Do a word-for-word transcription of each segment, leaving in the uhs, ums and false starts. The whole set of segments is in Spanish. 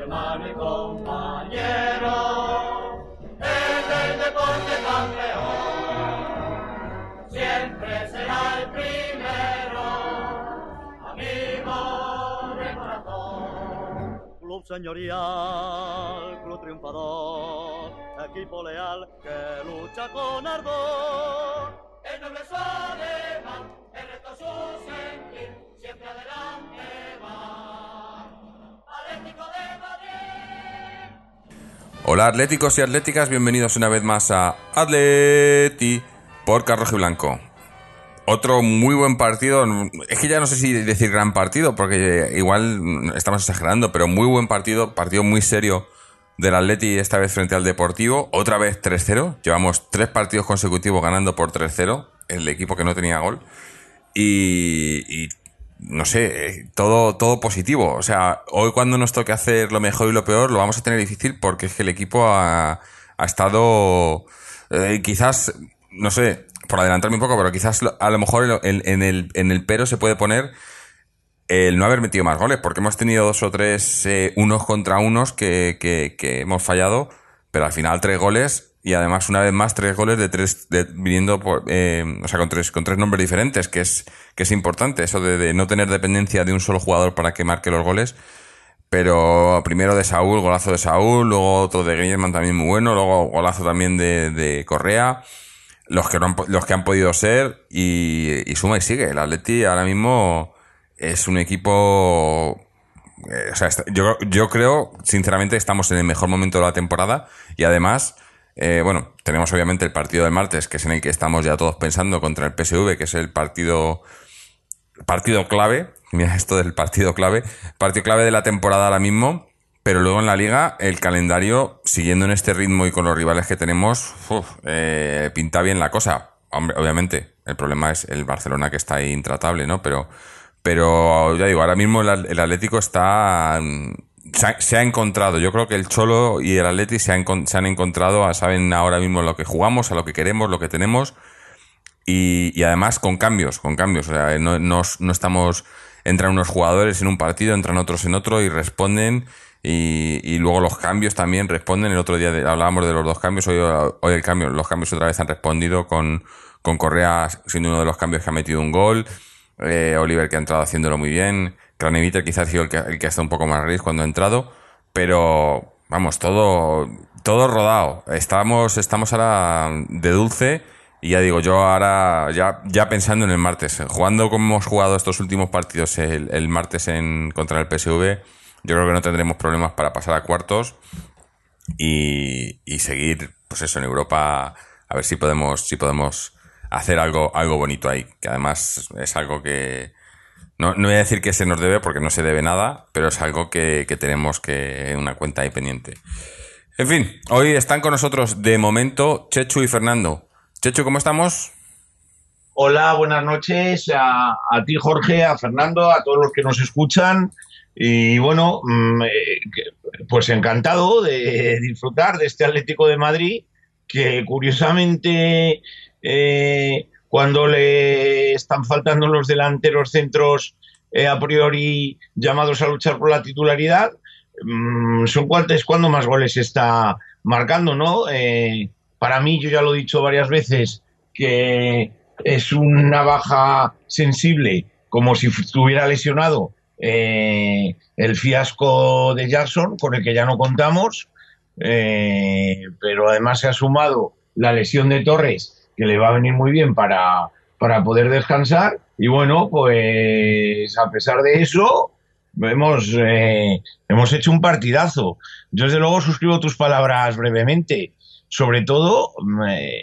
hermano y compañero, es el deporte campeón, siempre será el primero, amigo de corazón. Club señorial, club triunfador, equipo leal que lucha con ardor. El noble es alemán, el reto su sentir, siempre adelante va. Atlético de Madrid. Hola atléticos y atléticas, bienvenidos una vez más a Atleti por Carlos Blanco. Otro muy buen partido, es que ya no sé si decir gran partido, porque igual estamos exagerando, pero muy buen partido, partido muy serio del Atleti, esta vez frente al Deportivo, otra vez tres cero, llevamos tres partidos consecutivos ganando por tres cero, el equipo que no tenía gol, y, y no sé, todo, todo positivo, o sea, hoy cuando nos toque hacer lo mejor y lo peor, lo vamos a tener difícil, porque es que el equipo ha, ha estado, eh, quizás, no sé, por adelantarme un poco, pero quizás a lo mejor en, en, el, en el pero se puede poner el no haber metido más goles, porque hemos tenido dos o tres eh, unos contra unos que, que, que hemos fallado, pero al final tres goles y además una vez más tres goles de tres de, viniendo por, eh, o sea, con tres con tres nombres diferentes, que es que es importante eso de, de no tener dependencia de un solo jugador para que marque los goles. Pero primero de Saúl, golazo de Saúl, luego otro de Griezmann también muy bueno, luego golazo también de, de Correa. Los que, no han, los que han podido ser y, y suma y sigue. El Atleti ahora mismo es un equipo, eh, o sea, yo, yo creo sinceramente que estamos en el mejor momento de la temporada y además, eh, bueno, tenemos obviamente el partido del martes, que es en el que estamos ya todos pensando contra el P S V, que es el partido partido clave, mira esto del partido clave, partido clave de la temporada ahora mismo. Pero luego en la Liga, el calendario, siguiendo en este ritmo y con los rivales que tenemos, uf, eh, pinta bien la cosa. Hombre, obviamente, el problema es el Barcelona, que está ahí intratable, ¿no? Pero, pero ya digo, ahora mismo el, el Atlético está... Se ha, se ha encontrado. Yo creo que el Cholo y el Atleti se han, se han encontrado, saben ahora mismo lo que jugamos, a lo que queremos, lo que tenemos. Y, y además con cambios, con cambios. O sea, no, no, no estamos... Entran unos jugadores en un partido, entran otros en otro y responden... Y, y luego los cambios también responden. El otro día de, hablábamos de los dos cambios. Hoy, hoy el cambio, los cambios otra vez han respondido con, con Correa siendo uno de los cambios que ha metido un gol. Eh, Oliver, que ha entrado haciéndolo muy bien. Craneviter quizás ha sido el que, el que ha estado un poco más gris cuando ha entrado. Pero, vamos, todo, todo rodado. Estamos, estamos ahora de dulce. Y ya digo, yo ahora, ya, ya pensando en el martes, jugando como hemos jugado estos últimos partidos el, el martes en, contra el P S V, yo creo que no tendremos problemas para pasar a cuartos y, y seguir, pues eso, en Europa, a ver si podemos, si podemos hacer algo, algo bonito ahí, que además es algo que, no, no voy a decir que se nos debe porque no se debe nada, pero es algo que, que tenemos que, una cuenta ahí pendiente. En fin, hoy están con nosotros de momento Chechu y Fernando. Chechu, ¿cómo estamos? Hola, buenas noches a, a ti, Jorge, a Fernando, a todos los que nos escuchan. Y bueno, pues encantado de disfrutar de este Atlético de Madrid, que curiosamente eh, cuando le están faltando los delanteros centros eh, a priori llamados a luchar por la titularidad, mmm, son cuantos cuando más goles está marcando, ¿no? Eh, para mí, yo ya lo he dicho varias veces, que es una baja sensible, como si estuviera lesionado. Eh, el fiasco de Jackson, con el que ya no contamos, eh, pero además se ha sumado la lesión de Torres, que le va a venir muy bien para, para poder descansar, y bueno, pues a pesar de eso hemos, eh, hemos hecho un partidazo. Yo desde luego suscribo tus palabras brevemente, sobre todo eh,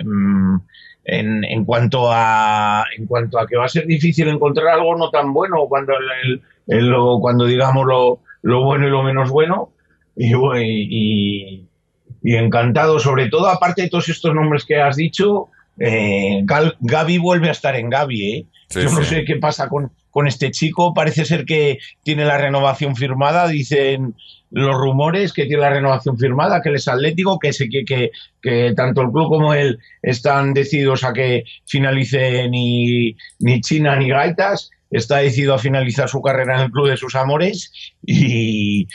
En, en cuanto a en cuanto a que va a ser difícil encontrar algo no tan bueno cuando el, el, el, lo, cuando digamos lo, lo bueno y lo menos bueno y, y, y encantado, sobre todo aparte de todos estos nombres que has dicho. eh, Gal, Gavi vuelve a estar en Gavi, ¿eh? Sí, yo no sí. sé qué pasa con, con este chico, parece ser que tiene la renovación firmada, dicen los rumores que tiene la renovación firmada, que él es atlético, que, se, que, que, que tanto el club como él están decididos a que finalice ni, ni China ni Gaitas, está decidido a finalizar su carrera en el club de sus amores y,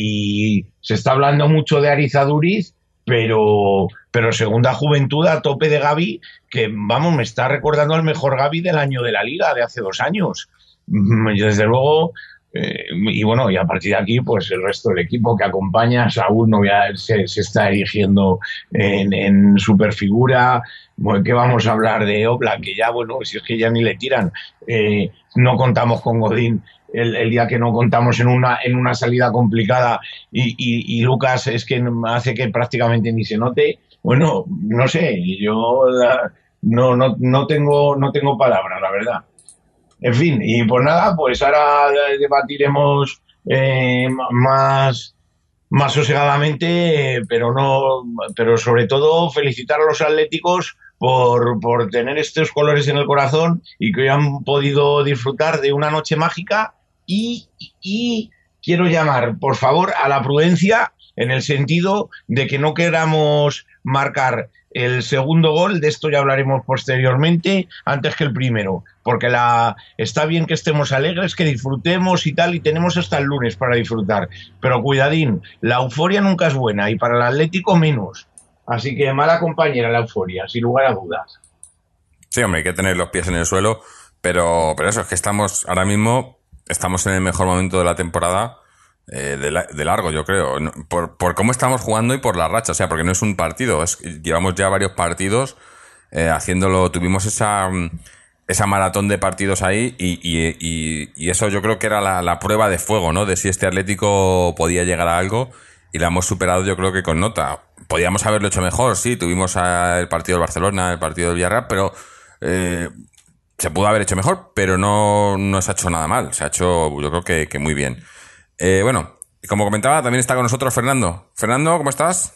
y se está hablando mucho de Ariz Aduriz, pero, pero segunda juventud a tope de Gavi, que vamos, me está recordando al mejor Gavi del año de la Liga, de hace dos años. Desde luego, eh, y bueno, y a partir de aquí, pues el resto del equipo que acompaña, Saúl no ya se, se está erigiendo en, en superfigura. Bueno, ¿qué vamos a hablar de Oblak? Que ya, bueno, si es que ya ni le tiran. Eh, no contamos con Godín el, el día que no contamos en una, en una salida complicada y, y, y Lucas es que hace que prácticamente ni se note. Bueno, no sé, yo la, no, no, no, tengo, no tengo palabras, la verdad. En fin, y pues nada, pues ahora debatiremos eh, más, más sosegadamente, pero no, pero sobre todo felicitar a los atléticos por, por tener estos colores en el corazón y que hoy han podido disfrutar de una noche mágica y, y quiero llamar, por favor, a la prudencia en el sentido de que no queramos marcar el segundo gol, de esto ya hablaremos posteriormente, antes que el primero, porque la está bien que estemos alegres, que disfrutemos y tal, y tenemos hasta el lunes para disfrutar, pero cuidadín, la euforia nunca es buena, y para el Atlético menos, así que mala compañera la euforia, sin lugar a dudas. Sí, hombre, hay que tener los pies en el suelo, pero, pero eso, es que estamos, ahora mismo, estamos en el mejor momento de la temporada, Eh, de, la, de largo, yo creo, por, por cómo estamos jugando y por la racha, o sea, porque no es un partido, es, llevamos ya varios partidos eh, haciéndolo, tuvimos esa esa maratón de partidos ahí y, y, y, y eso yo creo que era la, la prueba de fuego, ¿no? De si este Atlético podía llegar a algo y la hemos superado yo creo que con nota. Podíamos haberlo hecho mejor, sí, tuvimos a, el partido del Barcelona, el partido del Villarreal, pero eh, se pudo haber hecho mejor, pero no, no se ha hecho nada mal, se ha hecho yo creo que, que muy bien. Eh, bueno, como comentaba, también está con nosotros Fernando. Fernando, ¿cómo estás?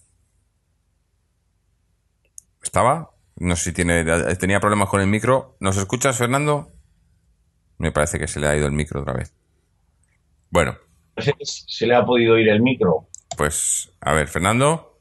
¿Estaba? No sé si tiene, tenía problemas con el micro. ¿Nos escuchas, Fernando? Me parece que se le ha ido el micro otra vez. Bueno. Se, se le ha podido ir el micro. Pues, a ver, Fernando.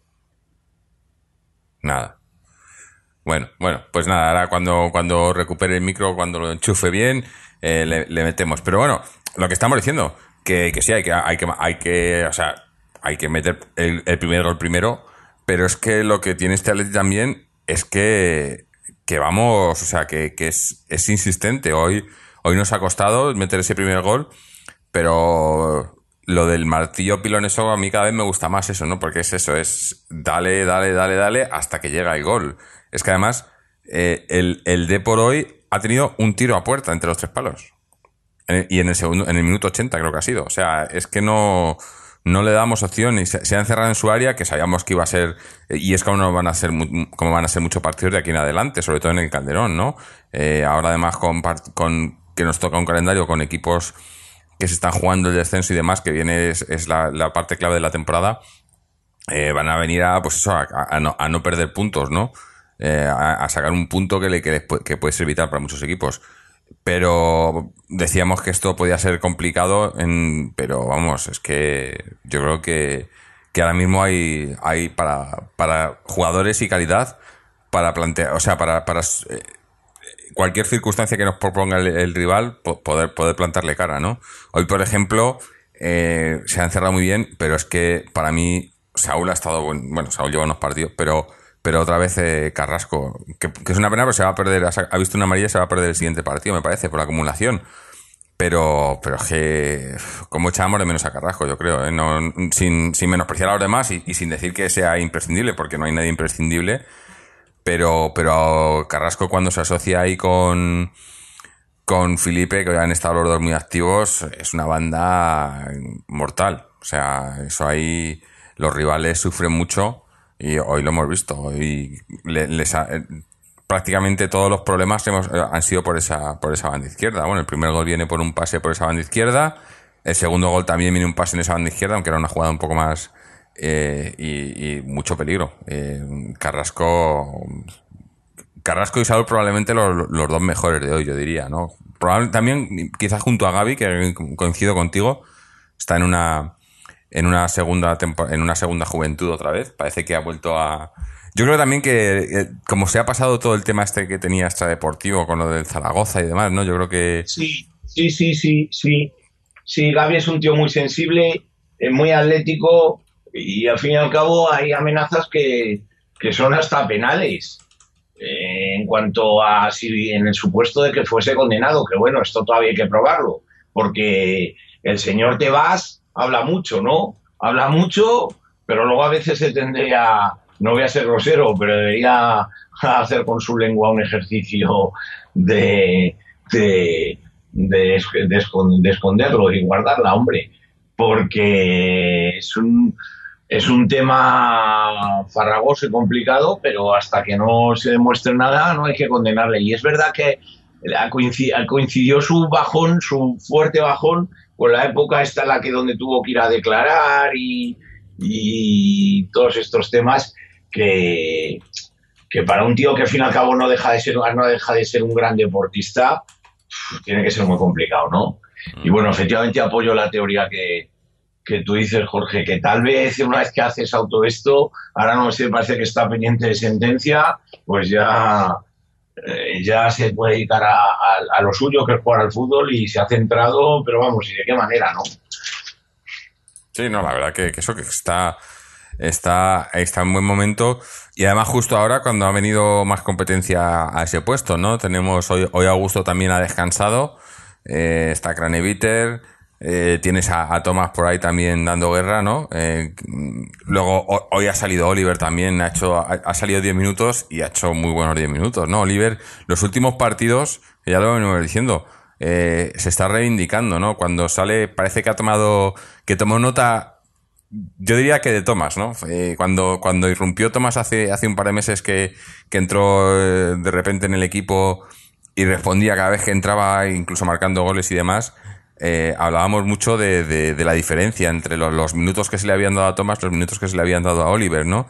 Nada. Bueno, bueno, pues nada, ahora cuando, cuando recupere el micro, cuando lo enchufe bien, eh, le, le metemos. Pero bueno, lo que estamos diciendo... Que, que sí, hay que, hay que, hay que, o sea, hay que meter el, el primer gol primero, pero es que lo que tiene este Atleti también es que, que vamos, o sea, que, que es, es insistente. Hoy, hoy nos ha costado meter ese primer gol, pero lo del martillo piloneso a mí cada vez me gusta más eso, ¿no? Porque es eso, es dale, dale, dale, dale hasta que llega el gol. Es que además, eh, el, el Depor hoy ha tenido un tiro a puerta entre los tres palos. Y en el segundo, en el minuto ochenta creo que ha sido. O sea, es que no, no le damos opción y se, se ha encerrado en su área, que sabíamos que iba a ser, y es como no van a ser, como van a ser muchos partidos de aquí en adelante, sobre todo en el Calderón, ¿no? Eh, ahora además con, con, que nos toca un calendario con equipos que se están jugando el descenso y demás, que viene, es, es la, la parte clave de la temporada, eh, van a venir a, pues eso, a, a, no, a no perder puntos, ¿no? Eh, a, a sacar un punto que le, que, le, que puede ser vital para muchos equipos. Pero decíamos que esto podía ser complicado, en, pero vamos, es que yo creo que, que ahora mismo hay, hay para, para jugadores y calidad para plantear, o sea, para, para eh, cualquier circunstancia que nos proponga el, el rival, poder, poder plantarle cara, ¿no? Hoy, por ejemplo, eh, se ha encerrado muy bien, pero es que para mí Saúl ha estado, bueno, bueno Saúl lleva unos partidos, pero... Pero otra vez eh, Carrasco, que, que es una pena, pero se va a perder, ha, ha visto una amarilla, se va a perder el siguiente partido, me parece, por acumulación. Pero, pero es que, como echábamos de menos a Carrasco, yo creo, ¿eh? No, sin, sin menospreciar a los demás y, y sin decir que sea imprescindible, porque no hay nadie imprescindible. Pero, pero Carrasco cuando se asocia ahí con, con Felipe, que hoy han estado los dos muy activos, es una banda mortal. O sea, eso ahí, los rivales sufren mucho. Y hoy lo hemos visto. Hoy le, les ha, eh, prácticamente todos los problemas hemos, eh, han sido por esa por esa banda izquierda. Bueno, el primer gol viene por un pase por esa banda izquierda. El segundo gol también viene un pase en esa banda izquierda, aunque era una jugada un poco más eh, y, y mucho peligro. Eh, Carrasco Carrasco y Saúl probablemente los, los dos mejores de hoy, yo diría, ¿no? Probablemente también, quizás junto a Gavi, que coincido contigo, está en una en una segunda tempo- en una segunda juventud otra vez. Parece que ha vuelto a... Yo creo también que, eh, como se ha pasado todo el tema este que tenía extradeportivo con lo del Zaragoza y demás, ¿no? Yo creo que... Sí, Sí, sí, sí, sí. Sí, Gavi es un tío muy sensible, eh, muy atlético y al fin y al cabo hay amenazas que, que son hasta penales. Eh, en cuanto a si en el supuesto de que fuese condenado, que bueno, esto todavía hay que probarlo, porque el señor Tebas habla mucho, ¿no? Habla mucho, pero luego a veces se tendría, no voy a ser grosero, pero debería hacer con su lengua un ejercicio de, de, de, de, de esconderlo y guardarla, hombre, porque es un Es un tema farragoso y complicado, pero hasta que no se demuestre nada no hay que condenarle. Y es verdad que coincidió su bajón, su fuerte bajón, con la época esta en la que donde tuvo que ir a declarar y, y todos estos temas que, que para un tío que al fin y al cabo no deja de ser, no deja de ser un gran deportista, tiene que ser muy complicado, ¿no? Y bueno, efectivamente apoyo la teoría que que tú dices, Jorge, que tal vez una vez que haces auto esto, ahora no sé, parece que está pendiente de sentencia, pues ya, eh, ya se puede dedicar a, a, a lo suyo, que es jugar al fútbol, y se ha centrado, pero vamos, ¿y de qué manera, no? Sí, no, la verdad que, que eso que está, está, está en buen momento, y además justo ahora cuando ha venido más competencia a ese puesto, ¿no? Tenemos, hoy, hoy Augusto también ha descansado, eh, está Craneviter. Eh, tienes a, a Thomas por ahí también dando guerra, ¿no? Eh, luego o, hoy ha salido Oliver también, ha hecho ha, ha salido diez minutos y ha hecho muy buenos diez minutos, ¿no? Oliver, los últimos partidos, ya lo venimos diciendo, eh, se está reivindicando, ¿no? Cuando sale, parece que ha tomado, que tomó nota, yo diría que de Thomas, ¿no? Eh, cuando, cuando irrumpió Thomas hace, hace un par de meses que, que entró eh, de repente en el equipo y respondía cada vez que entraba, incluso marcando goles y demás. Eh, hablábamos mucho de, de, de la diferencia entre los, los minutos que se le habían dado a Thomas, los minutos que se le habían dado a Oliver, ¿no?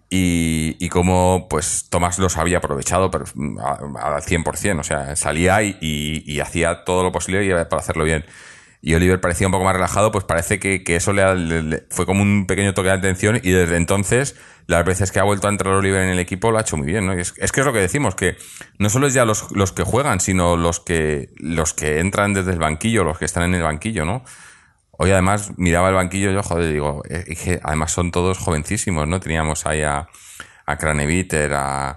Y, y cómo, pues, Thomas los había aprovechado pero, a, al cien por ciento, o sea, salía y, y, y hacía todo lo posible para hacerlo bien. Y Oliver parecía un poco más relajado, pues parece que, que eso le, le, le fue como un pequeño toque de atención y desde entonces, las veces que ha vuelto a entrar Oliver en el equipo lo ha hecho muy bien, ¿no? Y es, es que es lo que decimos, que no solo es ya los, los que juegan, sino los que, los que entran desde el banquillo, los que están en el banquillo, ¿no? Hoy además miraba el banquillo y yo, joder, digo, eh, que además son todos jovencísimos, ¿no? Teníamos ahí a, a Craneviter, a,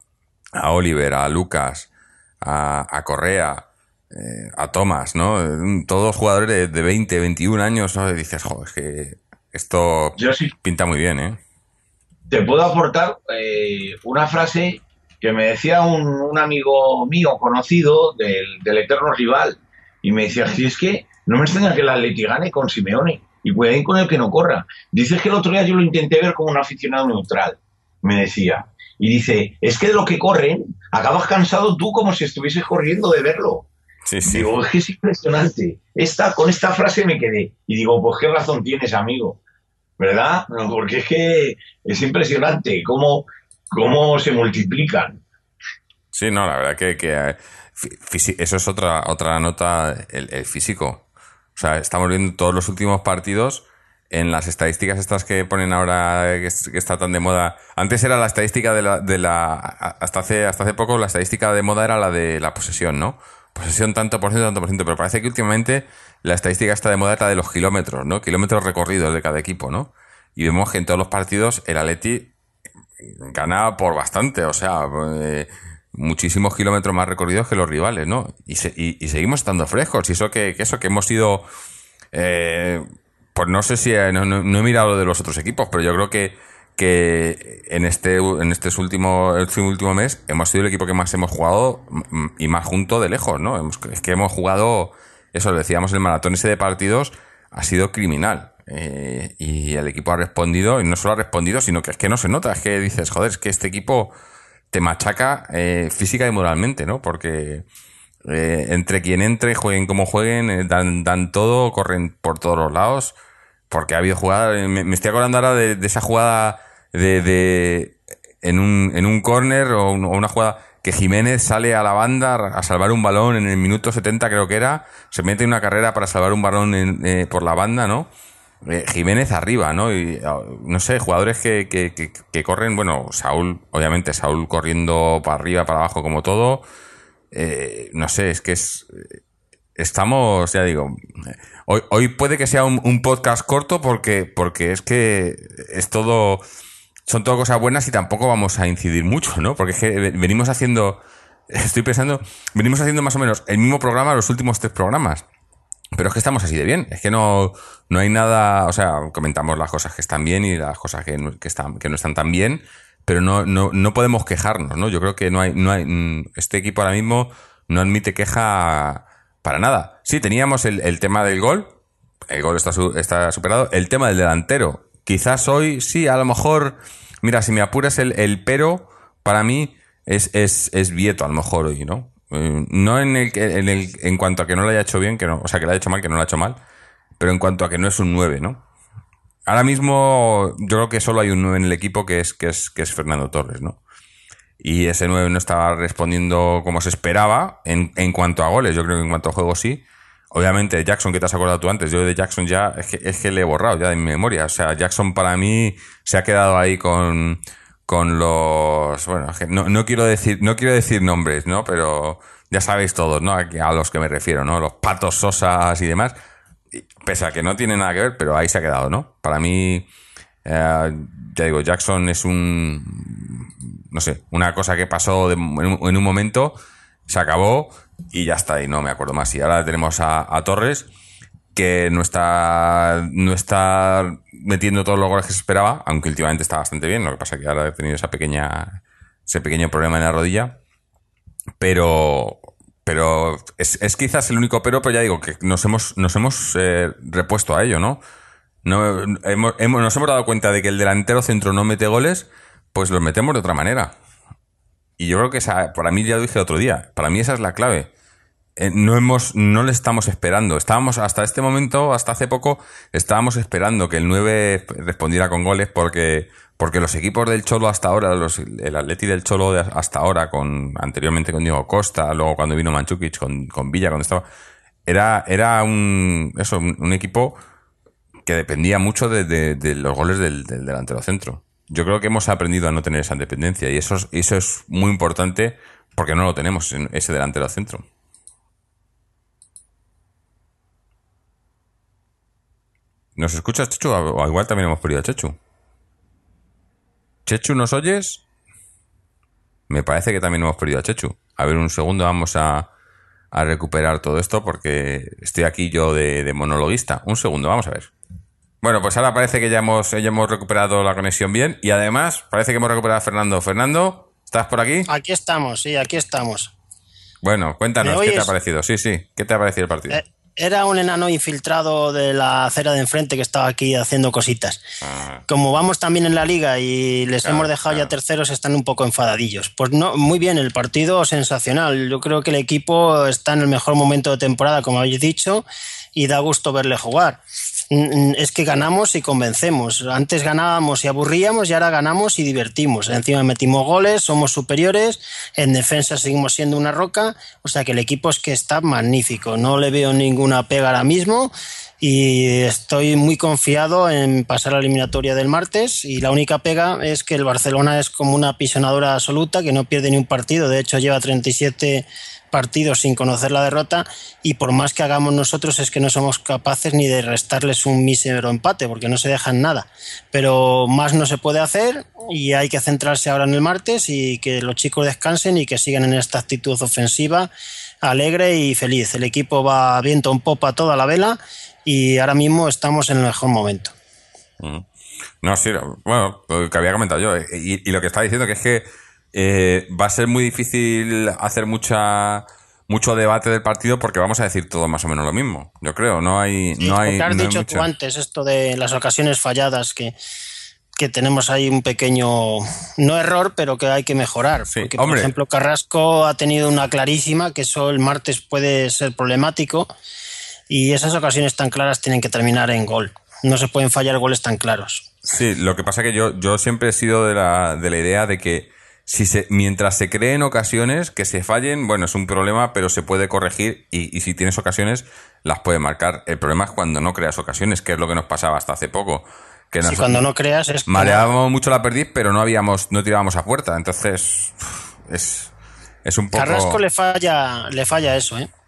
a Oliver, a Lucas, a, a Correa, Eh, a Thomas, ¿no? Todos jugadores de, de veinte, veintiún años, ¿no? Y dices, joder, es que esto Yo sí pinta muy bien, ¿eh? te puedo aportar eh, una frase que me decía un, un amigo mío conocido del, del eterno rival, y me decía, si es que no me extraña que el Atleti gane con Simeone, y cuidado con el que no corra. Dices que el otro día yo lo intenté ver como un aficionado neutral, me decía, y dice, es que de lo que corren, acabas cansado tú como si estuvieses corriendo de verlo. Sí, sí. Digo, es que es impresionante. Esta, con esta frase me quedé. Y digo, pues qué razón tienes, amigo. ¿Verdad? Porque es que es impresionante cómo, cómo se multiplican. Sí, no, la verdad que, que eso es otra, otra nota, el, el físico. O sea, estamos viendo todos los últimos partidos en las estadísticas estas que ponen ahora, que, que está tan de moda. Antes era la estadística de la, de la hasta hace, hasta hace poco la estadística de moda era la de la posesión, ¿no? Posesión tanto por ciento, tanto por ciento, pero parece que últimamente la estadística está de moda es la de los kilómetros, ¿no? Kilómetros recorridos de cada equipo, ¿no? Y vemos que en todos los partidos el Atleti gana por bastante, o sea, eh, muchísimos kilómetros más recorridos que los rivales, ¿no? Y, se, y, y seguimos estando frescos, y eso que, que eso que hemos sido, eh, pues no sé si, no, no, no he mirado lo de los otros equipos, pero yo creo que que en este en este último este último mes hemos sido el equipo que más hemos jugado y más junto de lejos, ¿no? Hemos, es que hemos jugado, eso lo decíamos, el maratón ese de partidos ha sido criminal, eh, y el equipo ha respondido, y no solo ha respondido, sino que es que no se nota, es que dices, joder, es que este equipo te machaca eh, física y moralmente, ¿no? Porque eh, entre quien entre, jueguen como jueguen, eh, dan, dan todo, corren por todos los lados, porque ha habido jugadas, me, me estoy acordando ahora de, de esa jugada de, de en un en un córner o, un, o una jugada que Jiménez sale a la banda a salvar un balón en el minuto setenta, creo que era, se mete en una carrera para salvar un balón en, eh, por la banda, ¿no? Eh, Jiménez arriba, ¿no? Y no sé, jugadores que, que, que, que corren, bueno, Saúl, obviamente Saúl corriendo para arriba, para abajo como todo, eh, no sé, es que es estamos, ya digo, hoy, hoy puede que sea un, un podcast corto porque, porque es que es todo, son todo cosas buenas y tampoco vamos a incidir mucho, ¿no? Porque es que venimos haciendo, estoy pensando, venimos haciendo más o menos el mismo programa los últimos tres programas. Pero es que estamos así de bien, es que no, no hay nada, o sea, comentamos las cosas que están bien y las cosas que no, que están, que no están tan bien, pero no, no, no podemos quejarnos, ¿no? Yo creo que no hay, no hay, este equipo ahora mismo no admite queja para nada. Sí, teníamos el, el tema del gol, el gol está, su, está superado, el tema del delantero, quizás hoy sí, a lo mejor, mira, si me apuras el, el pero, para mí es, es, es Vieto a lo mejor hoy, ¿no? No en el, en el en cuanto a que no lo haya hecho bien, que no, o sea, que lo haya hecho mal, que no lo ha hecho mal, pero en cuanto a que no es un nueve, ¿no? Ahora mismo yo creo que solo hay un nueve en el equipo que es que es que es Fernando Torres, ¿no? Y ese nueve no estaba respondiendo como se esperaba en, en cuanto a goles. Yo creo que en cuanto a juego sí. Obviamente Jackson, que te has acordado tú antes, yo de Jackson ya es que, es que le he borrado ya de mi memoria. O sea, Jackson para mí se ha quedado ahí con con los, bueno, no, no quiero decir, no quiero decir nombres, ¿no? Pero ya sabéis todos, ¿no? A, a los que me refiero, ¿no? Los Patos Sosas y demás. Pese a que no tiene nada que ver, pero ahí se ha quedado, ¿no? Para mí, eh, ya digo, Jackson es un, no sé, una cosa que pasó de, en, un, en un momento, se acabó y ya está, y no me acuerdo más. Y ahora tenemos a, a Torres, que no está no está metiendo todos los goles que se esperaba, aunque últimamente está bastante bien. Lo que pasa es que ahora ha tenido esa pequeña ese pequeño problema en la rodilla, pero pero es, es quizás el único pero, pero ya digo que nos hemos nos hemos eh, repuesto a ello, ¿no? No hemos, hemos, nos hemos dado cuenta de que el delantero centro no mete goles, pues los metemos de otra manera. Y yo creo que esa, para mí, ya lo dije el otro día, para mí esa es la clave. Eh, no hemos, no le estamos esperando. Estábamos, hasta este momento, hasta hace poco, estábamos esperando que el nueve respondiera con goles porque, porque los equipos del Cholo hasta ahora, los, el Atleti del Cholo de hasta ahora, con, anteriormente con Diego Costa, luego cuando vino Mandžukić, con, con Villa, cuando estaba, era, era un, eso, un, un equipo que dependía mucho de, de, de los goles del, del delantero centro. Yo creo que hemos aprendido a no tener esa independencia y eso es, eso es muy importante porque no lo tenemos, ese delantero centro. ¿Nos escuchas, Chechu? O igual también hemos perdido a Chechu. ¿Chechu, nos oyes? Me parece que también hemos perdido a Chechu. A ver, un segundo, vamos a, a recuperar todo esto porque estoy aquí yo de, de monologuista. Un segundo, vamos a ver. Bueno, pues ahora parece que ya hemos, ya hemos recuperado la conexión bien y además parece que hemos recuperado a Fernando. Fernando, ¿estás por aquí? Aquí estamos, sí, aquí estamos. Bueno, cuéntanos, ¿qué te ha parecido? Sí, sí, ¿qué te ha parecido el partido? Eh, era un enano infiltrado de la acera de enfrente que estaba aquí haciendo cositas. Ah. Como vamos también en la liga y les claro, hemos dejado claro. ya terceros, están un poco enfadadillos. Pues no, muy bien, el partido sensacional. Yo creo que el equipo está en el mejor momento de temporada, como habéis dicho, y da gusto verle jugar. Es que ganamos y convencemos. Antes ganábamos y aburríamos y ahora ganamos y divertimos. Encima metimos goles, somos superiores, en defensa seguimos siendo una roca, o sea que el equipo es que está magnífico. No le veo ninguna pega ahora mismo y estoy muy confiado en pasar a la eliminatoria del martes y la única pega es que el Barcelona es como una pisonadora absoluta que no pierde ni un partido, de hecho lleva treinta y siete partidos sin conocer la derrota y por más que hagamos nosotros es que no somos capaces ni de restarles un mísero empate porque no se dejan nada, pero más no se puede hacer y hay que centrarse ahora en el martes y que los chicos descansen y que sigan en esta actitud ofensiva alegre y feliz. El equipo va viento en popa toda la vela y ahora mismo estamos en el mejor momento. No, sí, bueno, lo que había comentado yo y, y lo que estaba diciendo que es que Eh, va a ser muy difícil hacer mucha mucho debate del partido porque vamos a decir todo más o menos lo mismo. Yo creo, no hay... Sí, no hay lo que has no dicho tú antes, esto de las ocasiones falladas, que, que tenemos ahí un pequeño, no error, pero que hay que mejorar. Sí, porque, hombre. por ejemplo, Carrasco ha tenido una clarísima, que eso el martes puede ser problemático, y esas ocasiones tan claras tienen que terminar en gol. No se pueden fallar goles tan claros. Sí, lo que pasa es que yo, yo siempre he sido de la, de la idea de que Si se, mientras se creen ocasiones que se fallen, bueno, es un problema, pero se puede corregir y, y si tienes ocasiones, las puedes marcar. El problema es cuando no creas ocasiones, que es lo que nos pasaba hasta hace poco. Que sí, nos, cuando no creas es... mareábamos mucho la perdiz, pero no habíamos, no tirábamos a puerta. Entonces, es, es un poco... Carrasco le falla, le falla eso, ¿eh? Mm.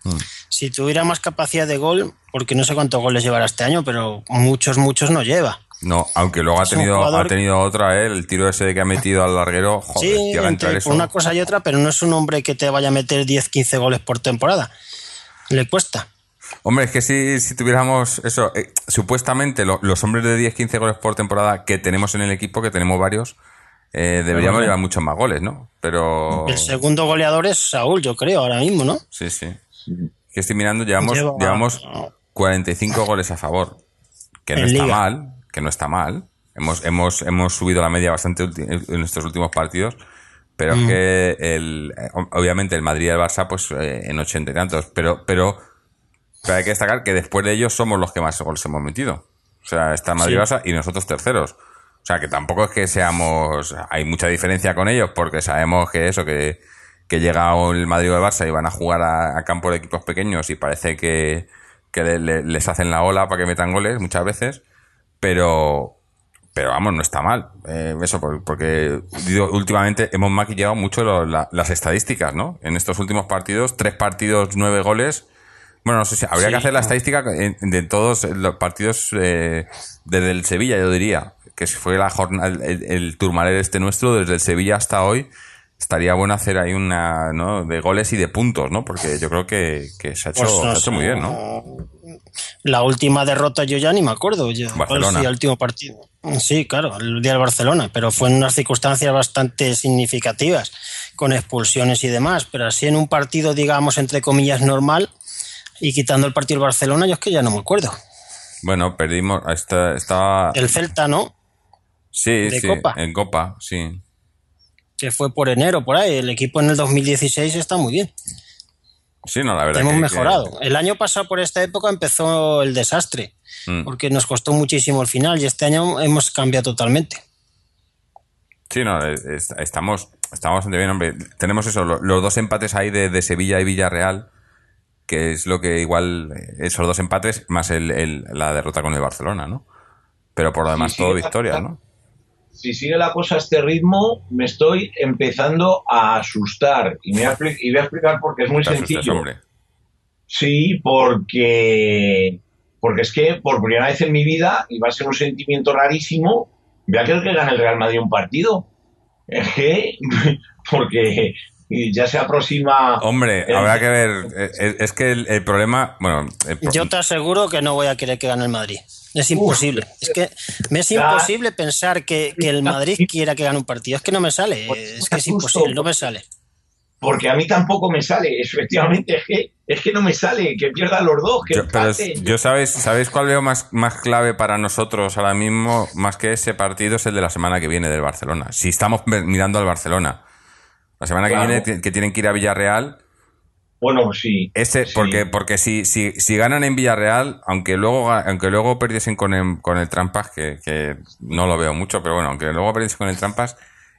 si tuviera más capacidad de gol, porque no sé cuántos goles llevará este año, pero muchos, muchos no lleva. No, aunque luego ha Es un tenido, jugador- ha tenido otra, ¿eh? El tiro ese de que ha metido al larguero, joder, Sí, llega a entrar entre eso. una cosa y otra, pero no es un hombre que te vaya a meter diez, quince goles por temporada. Le cuesta. Hombre, es que si, si tuviéramos eso, eh, supuestamente lo- los hombres de diez, quince goles por temporada que tenemos en el equipo, que tenemos varios, eh, deberíamos Bueno. llevar muchos más goles, ¿no? Pero... El segundo goleador es Saúl, yo creo, ahora mismo, ¿no? Sí, sí. Que estoy mirando, llevamos, Lleva- llevamos cuarenta y cinco goles a favor, que no En está Liga. mal, que no está mal. Hemos, hemos, hemos subido la media bastante ulti- en estos últimos partidos, pero es que el, eh, obviamente el Madrid y el Barça, pues eh, en ochenta y tantos, pero, pero, pero hay que destacar que después de ellos somos los que más goles hemos metido. O sea, está el Madrid y Sí. Barça y nosotros terceros. O sea, que tampoco es que seamos, hay mucha diferencia con ellos, porque sabemos que eso, que, que llega el Madrid o el Barça y van a jugar a, a campo de equipos pequeños y parece que, que le- le- les hacen la ola para que metan goles muchas veces, pero, pero vamos, no está mal. Eh, eso, por- porque digo, últimamente hemos maquillado mucho lo- la- las estadísticas, ¿no? En estos últimos partidos, tres partidos, nueve goles. Bueno, no sé si habría Sí. que hacer la estadística en- de todos los partidos eh, desde el Sevilla, yo diría, que si fue la jornada, el, el Tourmalet este nuestro, desde el Sevilla hasta hoy. Estaría bueno hacer ahí una, ¿no? De goles y de puntos, ¿no? Porque yo creo que, que se ha hecho, Pues no se ha hecho sé. muy bien, ¿no? La última derrota yo ya ni me acuerdo. Yo, ¿cuál Barcelona. fue el último partido? Sí, claro, el día del Barcelona, pero fue en unas circunstancias bastante significativas, con expulsiones y demás, pero así en un partido, digamos, entre comillas, normal, y quitando el partido del Barcelona, yo es que ya no me acuerdo. Bueno, perdimos, esta- estaba... El Celta, ¿no? Sí, de sí, Copa. en Copa, sí. Que fue por enero, por ahí. El equipo en el dos mil dieciséis está muy bien. Sí, no, la verdad Hemos que- mejorado. El año pasado, por esta época, empezó el desastre, Mm. porque nos costó muchísimo el final, y este año hemos cambiado totalmente. Sí, no, es- es- estamos, estamos bastante bien, hombre. Tenemos eso, lo- los dos empates ahí de, de Sevilla y Villarreal, que es lo que igual, eh, esos dos empates, más el, el- la derrota con el Barcelona, ¿no? Pero por lo demás, Sí, sí, todo la- victoria, ¿no? Si sigue la cosa a este ritmo, me estoy empezando a asustar. Y, me voy a expli- y voy a explicar por qué es muy Te asustes, sencillo. hombre. Sí, porque, porque es que por primera vez en mi vida, y va a ser un sentimiento rarísimo, voy a querer que gane el Real Madrid un partido. Es que, porque ya se aproxima... Hombre, el- habrá que ver. eh, Es, es que el, el problema, bueno, el pro- Yo te aseguro que no voy a querer que gane el Madrid. Es imposible. Es que me es Ya. imposible pensar que, que el Madrid quiera que gane un partido. Es que no me sale. Es que es imposible, no me sale. Porque a mí tampoco me sale, efectivamente, es que, es que no me sale, que pierdan los dos, que yo, pero es- empaten. yo sabes, ¿sabéis cuál veo más, más clave para nosotros ahora mismo? Más que ese partido es el de la semana que viene del Barcelona. Si estamos ve- mirando al Barcelona, la semana Claro. que viene ti- que tienen que ir a Villarreal, Bueno, pues sí. ese, sí. porque, porque si, si, si ganan en Villarreal, aunque luego, ga- aunque luego perdiesen con el, con el Trampas, que, que no lo veo mucho, pero bueno, aunque luego perdiesen con el Trampas,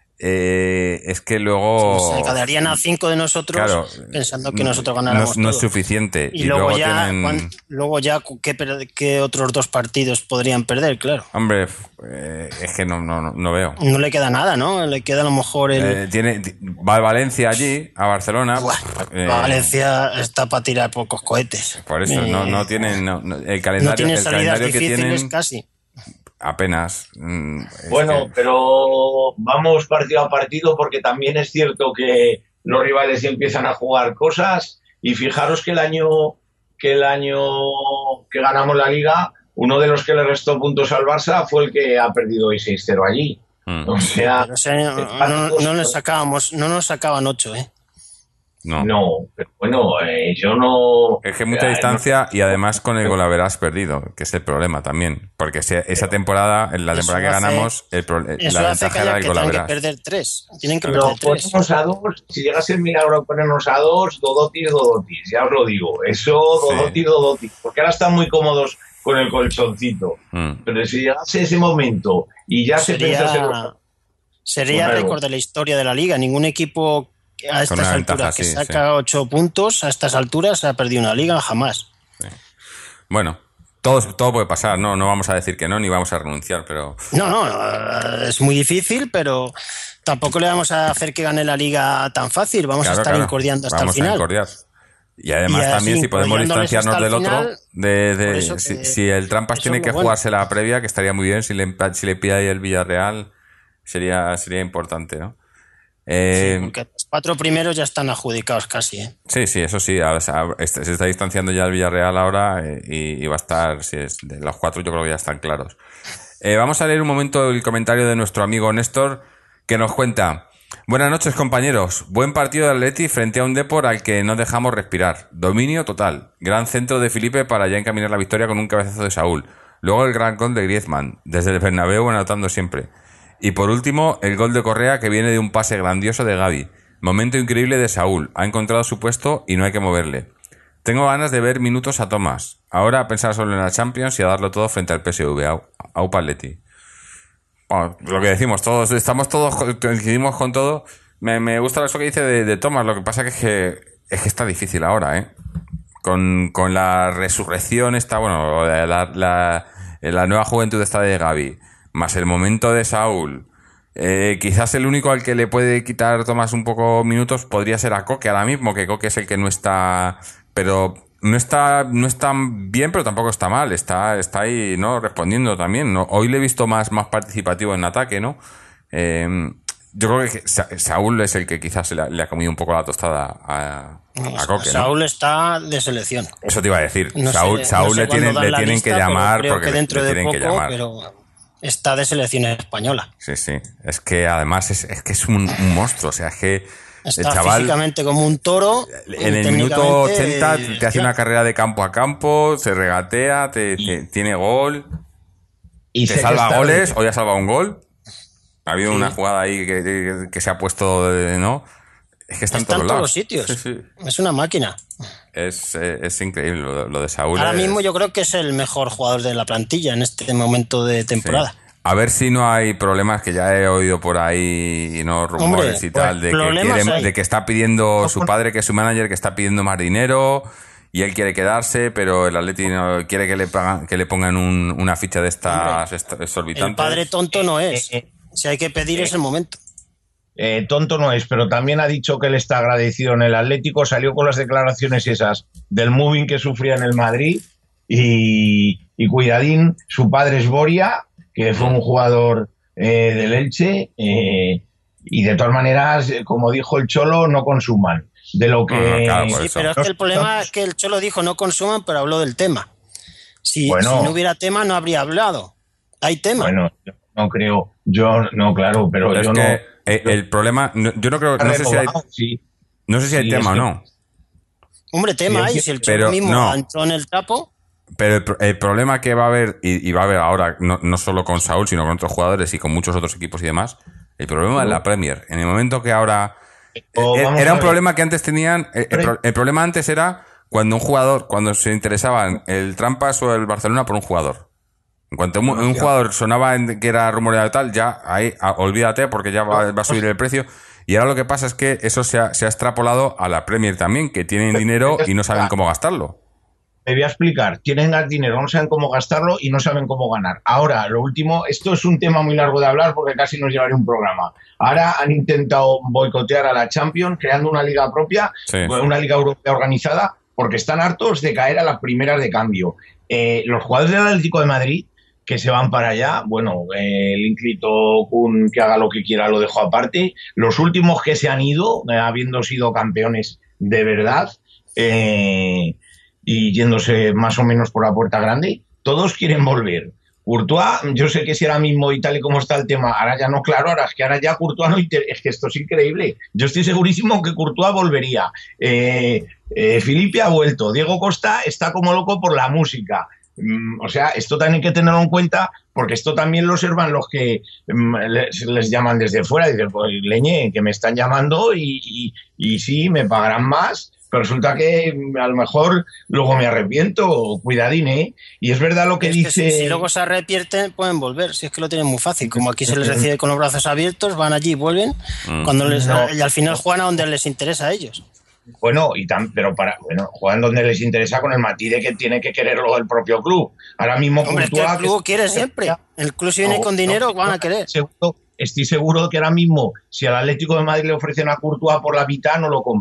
eh, es que luego... Se quedarían a cinco de nosotros Claro, pensando que nosotros no, ganáramos no es todo. suficiente. Y, luego, ya, tienen... cuan- luego ya ¿qué, per- qué otros dos partidos podrían perder? Claro. Hombre, eh, es que no, no, no veo. No le queda nada, ¿no? Le queda a lo mejor el... Eh, tiene, va a Valencia allí, a Barcelona. Buah, eh, Valencia está para tirar pocos cohetes. Por eso, Eh, no, no tienen no, no- el no calendario, tienen el salidas calendario que difíciles tienen casi. apenas. mm, es Bueno, que- pero vamos partido a partido porque también es cierto que los rivales ya empiezan a jugar cosas y fijaros que el año que el año que ganamos la Liga, uno de los que le restó puntos al Barça fue el que ha perdido hoy seis cero allí. mm, O sea, Pero ese año no, no le sacábamos, no nos sacaban ocho, ¿eh? no. no, pero bueno, eh, yo no... Es que mucha eh, distancia y además con el golaveras perdido, que es el problema también. Porque si- esa temporada, en la Eso temporada que hace- ganamos, el pro- Eso la hace que, ventaja era haya, el que tengan que golaveras. perder tres. Tienen que Pero perder tres. ponernos a dos, si llegase el milagro de ponernos a dos, Dodotis, Dodotis, ya os lo digo. Eso, Dodotis, Dodotis. Porque ahora están muy cómodos con el colchoncito. Mm. Pero si llegase ese momento y ya se Sería, pensase... los- sería Bueno, récord de la historia de la liga. Ningún equipo a estas una alturas ventaja, que sí, saca ocho puntos a estas alturas ha perdido una liga jamás. Bueno, todo, todo puede pasar, no, no vamos a decir que no, ni vamos a renunciar, pero No, no, no, es muy difícil, pero tampoco le vamos a hacer que gane la liga tan fácil. Vamos claro, a estar claro, incordiando hasta vamos el a final. incordiar. Y además y también, si podemos distanciarnos del final, otro, de, de que, si, si el Trampas tiene que bueno. jugarse la previa, que estaría muy bien, si le, si le pilla ahí el Villarreal, sería, sería importante, ¿no? Eh, sí, porque los cuatro primeros ya están adjudicados casi, ¿eh? Sí, sí, eso sí. Ahora, se está distanciando ya el Villarreal ahora eh, y, y va a estar, si es de los cuatro, yo creo que ya están claros. Eh, vamos a leer un momento el comentario de nuestro amigo Néstor, que nos cuenta: buenas noches, compañeros. Buen partido de Atleti frente a un Depor al que no dejamos respirar. Dominio total. Gran centro de Felipe para ya encaminar la victoria con un cabezazo de Saúl. Luego el gran gol de Griezmann, desde el Bernabéu anotando siempre. Y por último, el gol de Correa, que viene de un pase grandioso de Gavi. Momento increíble de Saúl. Ha encontrado su puesto y no hay que moverle. Tengo ganas de ver minutos a Tomás. Ahora a pensar solo en la Champions y a darlo todo frente al P S V. Au, au Atleti. Bueno, lo que decimos, todos, estamos todos, coincidimos con todo. Me, me gusta eso que dice de, de Tomás. Lo que pasa que es que es que está difícil ahora, ¿eh? Con, con la resurrección esta, bueno, la, la, la nueva juventud esta de Gavi, más el momento de Saúl. Eh, quizás el único al que le puede quitar Tomás un poco minutos podría ser a Coque ahora mismo, que Coque es el que no está, pero no está, no está bien, pero tampoco está mal, está, está ahí, ¿no? Respondiendo también, ¿no? Hoy le he visto más, más participativo en ataque, ¿no? Eh, yo creo que Sa- Saúl es el que quizás se le ha, le ha comido un poco la tostada a, a Coque, ¿no? Saúl está de selección. Eso te iba a decir. No Saúl, sé, Saúl no sé le tienen, cuándo dan le la tienen lista, que llamar pero creo porque que dentro le de tienen poco, que llamar. pero está de selección española. Sí, sí. Es que además es, es que es un, un monstruo. O sea, es que Está el chaval físicamente como un toro. en el minuto ochenta te hace una carrera de campo a campo, se regatea, te, te- tiene gol, Y te sé que salva está- goles. Hoy ha salvado un gol. Ha habido Sí. una jugada ahí que, que- que se ha puesto, de- ¿no? Es que está en Está todos en todos lados. los sitios. Sí, sí. Es una máquina. Es, eh, es increíble lo, lo de Saúl. Ahora es- mismo yo creo que es el mejor jugador de la plantilla en este momento de temporada. Sí. A ver si no hay problemas, que ya he oído por ahí, ¿no? Rumores Hombre, y tal, pues, de, que problemas quiere- hay. de que está pidiendo su padre, que es su manager, que está pidiendo más dinero y él quiere quedarse, pero el Atleti no quiere que le, pagan, que le pongan un- una ficha de estas est- exorbitantes. El padre tonto no es. Eh, Si hay que pedir es el momento. Eh, tonto no es, pero también ha dicho que él está agradecido en el Atlético, salió con las declaraciones esas del moving que sufría en el Madrid y, y cuidadín, su padre es Boria, que fue un jugador eh, del Elche eh, y de todas maneras, eh, como dijo el Cholo, no consuman. De lo que... Ah, claro, por Sí, eso. pero es que el problema es que el Cholo dijo no consuman, pero habló del tema. Si, Bueno. si no hubiera tema, no habría hablado. Hay tema. Bueno, yo no creo, yo no, claro, pero Es yo que no... eh, el problema, no- yo no creo, no sé si hay, renovado, sí. no sé si hay Sí, tema es o que- no. Hombre, tema Sí, hay. sí, Si el Cholo pero mismo no. entró en el trapo, Pero el, pro- el problema que va a haber, y, y va a haber ahora, no, no solo con Saúl, sino con otros jugadores y con muchos otros equipos y demás, el problema es la Premier. En el momento que ahora... O eh, vamos era a un ver. problema que antes tenían... El, el pro- el problema antes era cuando un jugador, cuando se interesaban el Trampas o el Barcelona por un jugador. En cuanto un, un jugador sonaba en- que era rumoreado y tal, ya ahí, a- olvídate porque ya va, va a subir el precio. Y ahora lo que pasa es que eso se ha, se ha extrapolado a la Premier también, que tienen dinero y no saben cómo gastarlo. Te voy a explicar, tienen dinero, no saben cómo gastarlo y no saben cómo ganar. Ahora, lo último, esto es un tema muy largo de hablar porque casi nos llevaría un programa. Ahora han intentado boicotear a la Champions creando una liga propia, Sí. una liga europea organizada, porque están hartos de caer a las primeras de cambio. Eh, los jugadores del Atlético de Madrid que se van para allá, bueno, eh, el ínclito Kun que haga lo que quiera lo dejo aparte. Los últimos que se han ido, eh, habiendo sido campeones de verdad, eh, y yéndose más o menos por la puerta grande, todos quieren volver. Courtois, yo sé que si ahora mismo y tal y como está el tema, ahora ya no, claro, ahora es que ahora ya Courtois no inter... es que esto es increíble. Yo estoy segurísimo que Courtois volvería. Eh, eh, Felipe ha vuelto, Diego Costa está como loco por la música. Mm, o sea, esto también hay que tenerlo en cuenta porque esto también lo observan los que mm, les, les llaman desde fuera. Dicen, pues leñe, que me están llamando y, y, y sí, me pagarán más. Pero resulta que a lo mejor luego me arrepiento, cuidadín, ¿eh? Y es verdad lo que es que dice... si, si luego se arrepierten, pueden volver. Si es que lo tienen muy fácil. Como aquí se les recibe con los brazos abiertos, van allí y vuelven. Mm. Cuando les, No. y al final juegan a donde les interesa a ellos. Bueno, y tan, pero para, bueno, juegan donde les interesa con el matiz de que tiene que quererlo el propio club. Ahora mismo Hombre, es que Courtois, el club que- quiere siempre. El club si viene No, con no, dinero, no, van a querer. Seguro, estoy seguro que ahora mismo, si al Atlético de Madrid le ofrecen a Courtois por la mitad, no lo compra.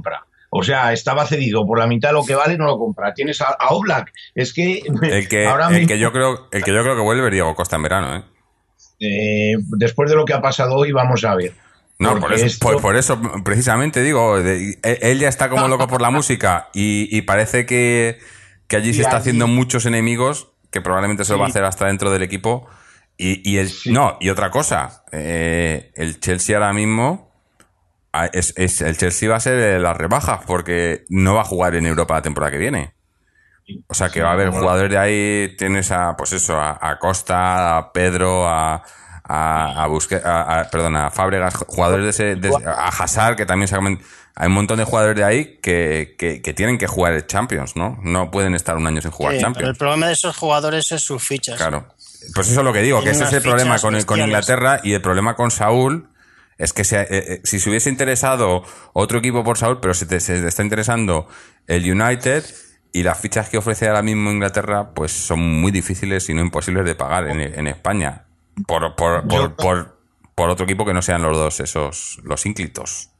O sea, estaba cedido por la mitad de lo que vale, no lo compra. Tienes a, a Oblak. Es que El que, ahora el mismo, que yo creo, el que yo creo que vuelve es Diego Costa en verano, ¿eh? eh, después de lo que ha pasado hoy, vamos a ver. No, Porque por eso, esto- por, por eso precisamente digo, de- él, él ya está como loco por la música y, y parece que, que allí se Y está allí- haciendo muchos enemigos, que probablemente se lo va a Sí. hacer hasta dentro del equipo. Y, y el, no, y otra cosa, eh, el Chelsea ahora mismo, ah, es, es- el Chelsea va a ser de las rebajas porque no va a jugar en Europa la temporada que viene. O sea que va a haber jugadores de ahí, tienes a, pues eso, a, a Costa, a Pedro, a, a, a Busque- a, a- perdón, a Fábregas, jugadores de ese, de- a Hazard, que también se comen- hay un montón de jugadores de ahí que, que, que tienen que jugar el Champions, ¿no? No pueden estar un año sin jugar Sí, pero el Champions. problema de esos jugadores es sus fichas. Claro. Pues eso es lo que digo, que Tienen ese es unas el problema fichas con, el- con bestiales. Inglaterra y el problema con Saúl es que se- eh, eh, si se hubiese interesado otro equipo por Saúl, pero se te, se te está interesando el United y las fichas que ofrece ahora mismo Inglaterra, pues son muy difíciles y no imposibles de pagar en, en España por, por, por, Yo- por, por otro equipo que no sean los dos, esos, los ínclitos.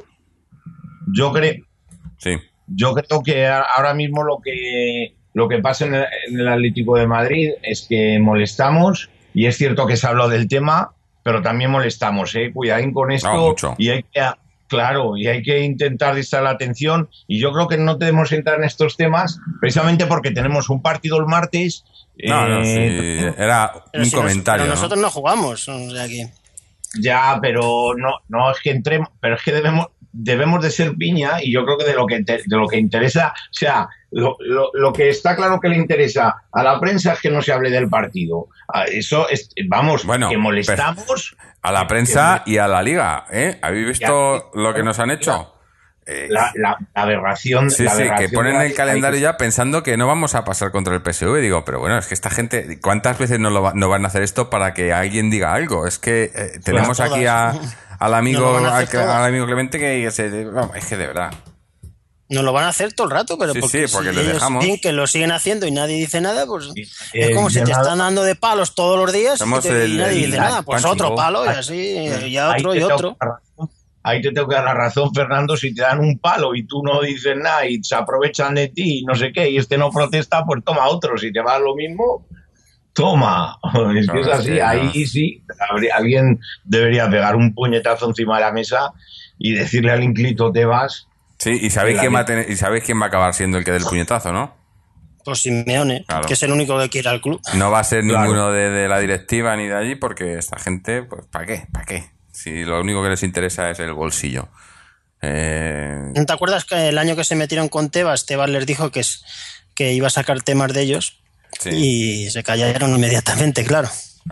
yo creo, Sí. yo creo que a- ahora mismo lo que lo que pasa en el, en el Atlético de Madrid es que molestamos, y es cierto que se ha hablado del tema, pero también molestamos, ¿eh? Cuidadín con esto. No, mucho. Y hay que, claro, y hay que intentar distraer la atención. Y yo creo que no debemos entrar en estos temas precisamente porque tenemos un partido el martes. No, no, eh, sí, era Pero un si nos- comentario, pero ¿no? nosotros no jugamos, o sea que... Ya, pero no, no es que entremos, pero es que debemos, debemos de ser piña, y yo creo que de lo que de lo que interesa, o sea, lo, lo, lo que está claro que le interesa a la prensa es que no se hable del partido. Ah, Eso es, vamos, Bueno, que molestamos. A la prensa y a la liga, ¿eh? ¿Habéis visto Ya. lo que nos han hecho? Eh, La, la, la aberración. Sí, la sí, que aberración ponen de la- el calendario ya pensando que no vamos a pasar contra el P S V. Digo, pero bueno, es que esta gente, ¿cuántas veces no, lo va- no van a hacer esto para que alguien diga algo? Es que eh, tenemos todas. aquí a, al amigo No lo van a al, hacer todas. al amigo Clemente que se... vamos, es que de verdad. Nos lo van a hacer todo el rato, pero Sí, porque, sí, porque si les ellos dejamos. ven que lo siguen haciendo y nadie dice nada, pues Eh, es como si te llamado- están dando de palos todos los días y, Somos te- y el- nadie el- dice nada. Pues punching otro ball. palo y así, y Ahí otro te y tengo otro. que dar razón. Ahí te tengo que dar la razón, Fernando. Si te dan un palo y tú no dices nada y se aprovechan de ti y no sé qué, y este no protesta, pues toma otro. Si te va lo mismo, toma. Es que Claro, es es así. que Ahí no. sí, habría- alguien debería pegar un puñetazo encima de la mesa y decirle al inclito, te vas. Sí, y sabéis, La quién va a vida. tener, y sabéis quién va a acabar siendo el que dé el puñetazo, ¿no? Pues Simeone, Claro. que es el único que quiere al club. No va a ser Claro. ninguno de, de la directiva ni de allí porque esta gente, pues ¿para qué? ¿Para qué? Si lo único que les interesa es el bolsillo. Eh, ¿No te acuerdas que el año que se metieron con Tebas, Tebas les dijo que, es, que iba a sacar temas de ellos sí. y se callaron inmediatamente, claro.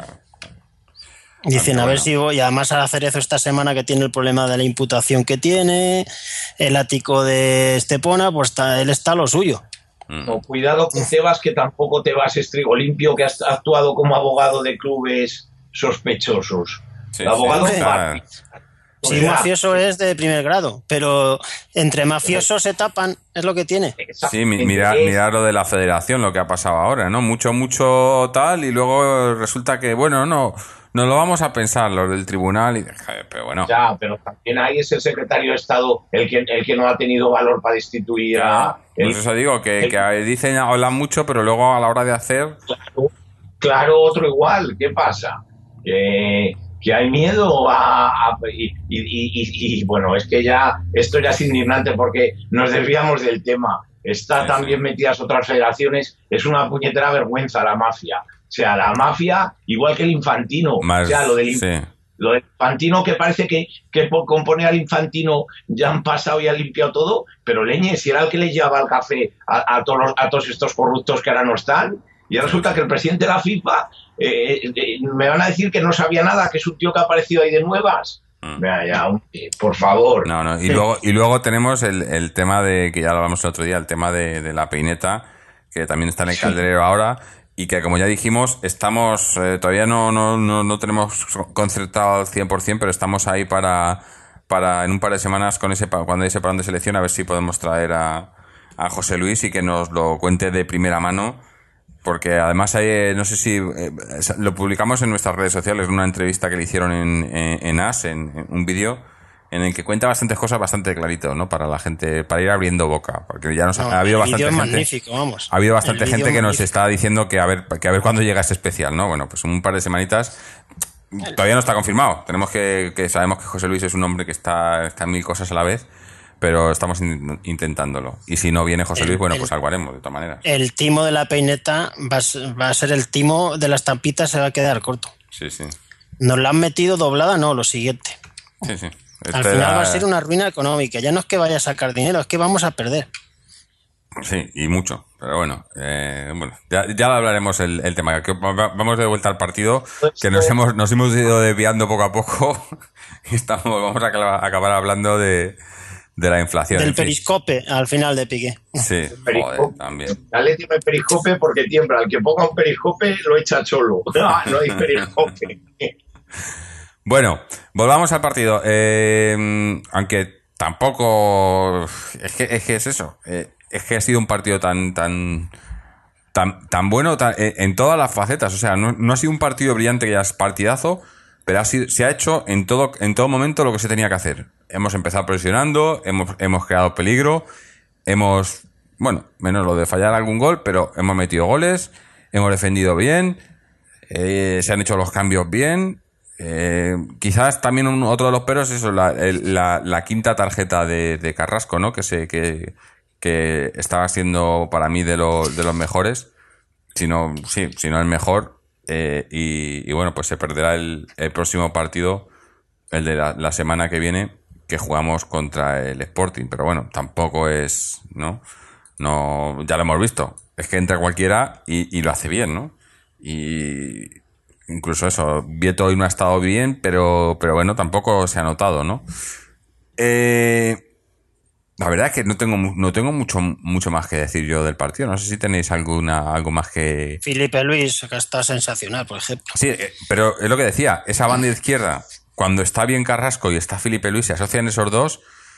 Dicen, Aunque a ver bueno. si voy, y además a hacer eso esta semana que tiene el problema de la imputación que tiene, el ático de Estepona, pues está, él está a lo suyo. No, cuidado con Tebas, que tampoco Tebas es trigo limpio, que ha actuado como abogado de clubes sospechosos. Sí, El abogado sí, Party. está- O Sí, sea, mafioso es de primer grado, pero entre mafiosos se tapan, es lo que tiene. Sí, mi- mirar, es- mirar lo de la federación, lo que ha pasado ahora, ¿no? Mucho, mucho tal, y luego resulta que, bueno, no, no lo vamos a pensar, los del tribunal, y, joder, pero bueno. Ya, pero también ahí es el secretario de Estado el que, el que no ha tenido valor para destituir a... el- Pues eso digo, que, el- que dicen, hablan mucho, pero luego a la hora de hacer, Claro, claro, otro igual. ¿Qué pasa? Que, que hay miedo a... a- y, y- y- y- y, bueno, es que ya esto ya es indignante porque nos desviamos del tema. Está Sí, también sí. metidas otras federaciones. Es una puñetera vergüenza la mafia. O sea, la mafia, igual que el infantino. más, o sea, lo del, sí. lo del infantino, que parece que, que por componer al infantino ya han pasado y han limpiado todo, pero leñe, si era el que le llevaba el café a, a todos, los- a todos estos corruptos que ahora no están, y ahora resulta que el presidente de la FIFA, eh, eh, me van a decir que no sabía nada, que es un tío que ha aparecido ahí de nuevas. Mm. Vea ya, hombre, por favor. No, no. Y luego, y luego tenemos el, el tema de, que ya lo hablamos el otro día, el tema de, de la peineta, que también está en el calderero ahora, y que como ya dijimos, estamos, eh, todavía no, no, no, no tenemos concertado al cien por ciento, pero estamos ahí para, para en un par de semanas, con ese pa- cuando hay ese parón de selección, a ver si podemos traer a, a José Luis y que nos lo cuente de primera mano. Porque además hay, eh, no sé si eh, lo publicamos en nuestras redes sociales, una entrevista que le hicieron en, en, en A S, en, en un vídeo en el que cuenta bastantes cosas bastante clarito, ¿no? Para la gente, para ir abriendo boca, porque ya nos No, ha habido el bastante vídeo es gente, magnífico, vamos. ha habido bastante El gente vídeo que nos magnífico. está diciendo que a ver, que a ver cuándo llega ese especial, ¿no? Bueno, pues un par de semanitas. Todavía no está confirmado. Tenemos que, que sabemos que José Luis es un hombre que está, está en mil cosas a la vez, pero estamos in- intentándolo. Y si no viene José El- Luis, bueno, el- pues algo haremos de todas maneras. El timo de la peineta va a, ser, va a ser el timo de las tampitas, se va a quedar corto. Sí, sí. Nos la han metido doblada, no, lo siguiente. Sí, sí. Al Este final era- va a ser una ruina económica. Ya no es que vaya a sacar dinero, es que vamos a perder. Sí, y mucho. Pero bueno, eh, bueno ya, ya hablaremos el, el tema. Que va- vamos de vuelta al partido, que nos hemos, nos hemos ido desviando poco a poco y estamos, vamos a acaba- acabar hablando de, de la inflación. Del en fin. periscope al final de Piqué. Sí, joder, Periscope. también. Dale tiene periscope porque tiembla. El que ponga un periscope lo echa cholo. No, no hay periscope. Bueno, volvamos al partido. Eh, aunque tampoco... Es que es, que es eso. Eh, es que ha sido un partido tan... tan Tan, tan bueno tan- eh, en todas las facetas. O sea, no, no ha sido un partido brillante que ya es partidazo, pero ha sido, se ha hecho en todo, en todo momento lo que se tenía que hacer. Hemos empezado presionando, hemos, hemos creado peligro, hemos, bueno, menos lo de fallar algún gol, pero hemos metido goles, hemos defendido bien, eh, se han hecho los cambios bien. Eh, quizás también un- otro de los peros es eso, la, el- la, la quinta tarjeta de, de Carrasco, ¿no? Que se, que, que estaba siendo para mí de, lo- de los mejores, si no, sí, si no el mejor, eh, y, y bueno, pues se perderá el, el próximo partido, el de la, la semana que viene, que jugamos contra el Sporting, pero bueno, tampoco es, ¿no? No, ya lo hemos visto, es que entra cualquiera y, y lo hace bien, ¿no? Y incluso eso, Vieto hoy no ha estado bien, pero, pero bueno, tampoco se ha notado, ¿no? Eh... La verdad es que no tengo mu- no tengo mucho mucho más que decir yo del partido. No sé si tenéis alguna algo más que... Felipe Luis, que está sensacional, por ejemplo. Sí, eh, pero es lo que decía. Esa banda izquierda, cuando está bien Carrasco y está Felipe Luis, se asocian esos dos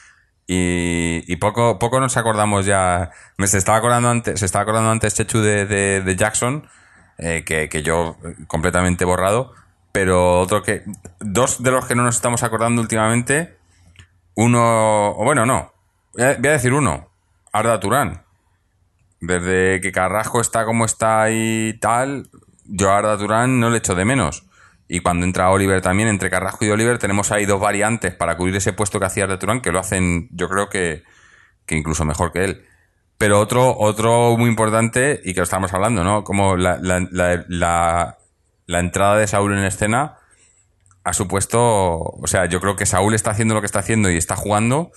y, y poco poco nos acordamos ya. Me se estaba acordando antes, se estaba acordando antes Chechu de, de, de Jackson, eh, que, que yo eh, completamente borrado. Pero otro que... Dos de los que no nos estamos acordando últimamente. Uno... O bueno, no. Voy a, voy a decir uno. Arda Turán. Desde que Carrasco está como está y tal, yo a Arda Turán no le echo de menos. Y cuando entra Oliver también, entre Carrasco y Oliver, tenemos ahí dos variantes para cubrir ese puesto que hacía Arda Turán, que lo hacen, yo creo que, que incluso mejor que él. Pero otro, otro muy importante, y que lo estamos hablando, ¿no? Como la, la, la, la, la entrada de Saúl en escena ha supuesto, o sea, yo creo que Saúl está haciendo lo que está haciendo y está jugando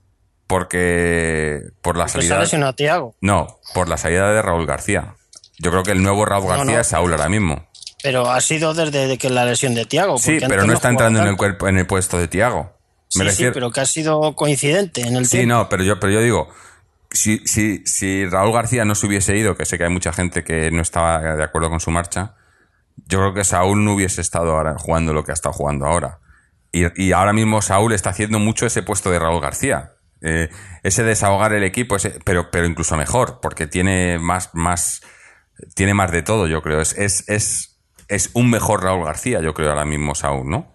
porque por la Pues salida... ha lesionado a Thiago. No, por la salida de Raúl García. Yo creo que el nuevo Raúl No, García no. es Saúl ahora mismo. Pero ha sido desde que la lesión de Thiago. Sí, porque pero antes no está jugaba entrando en el tanto. cuerpo, en el puesto de Thiago. Sí, Me sí, refiero- pero que ha sido coincidente en el Sí, tiempo. no, pero yo, pero yo digo, si, si, si Raúl García no se hubiese ido, que sé que hay mucha gente que no estaba de acuerdo con su marcha, yo creo que Saúl no hubiese estado ahora jugando lo que ha estado jugando ahora. Y, y ahora mismo Saúl está haciendo mucho ese puesto de Raúl García. Eh, ese desahogar el equipo, ese, pero, pero incluso mejor, porque tiene más, más, tiene más de todo, yo creo. Es, es, es, es un mejor Raúl García, yo creo, ahora mismo Saúl, ¿no?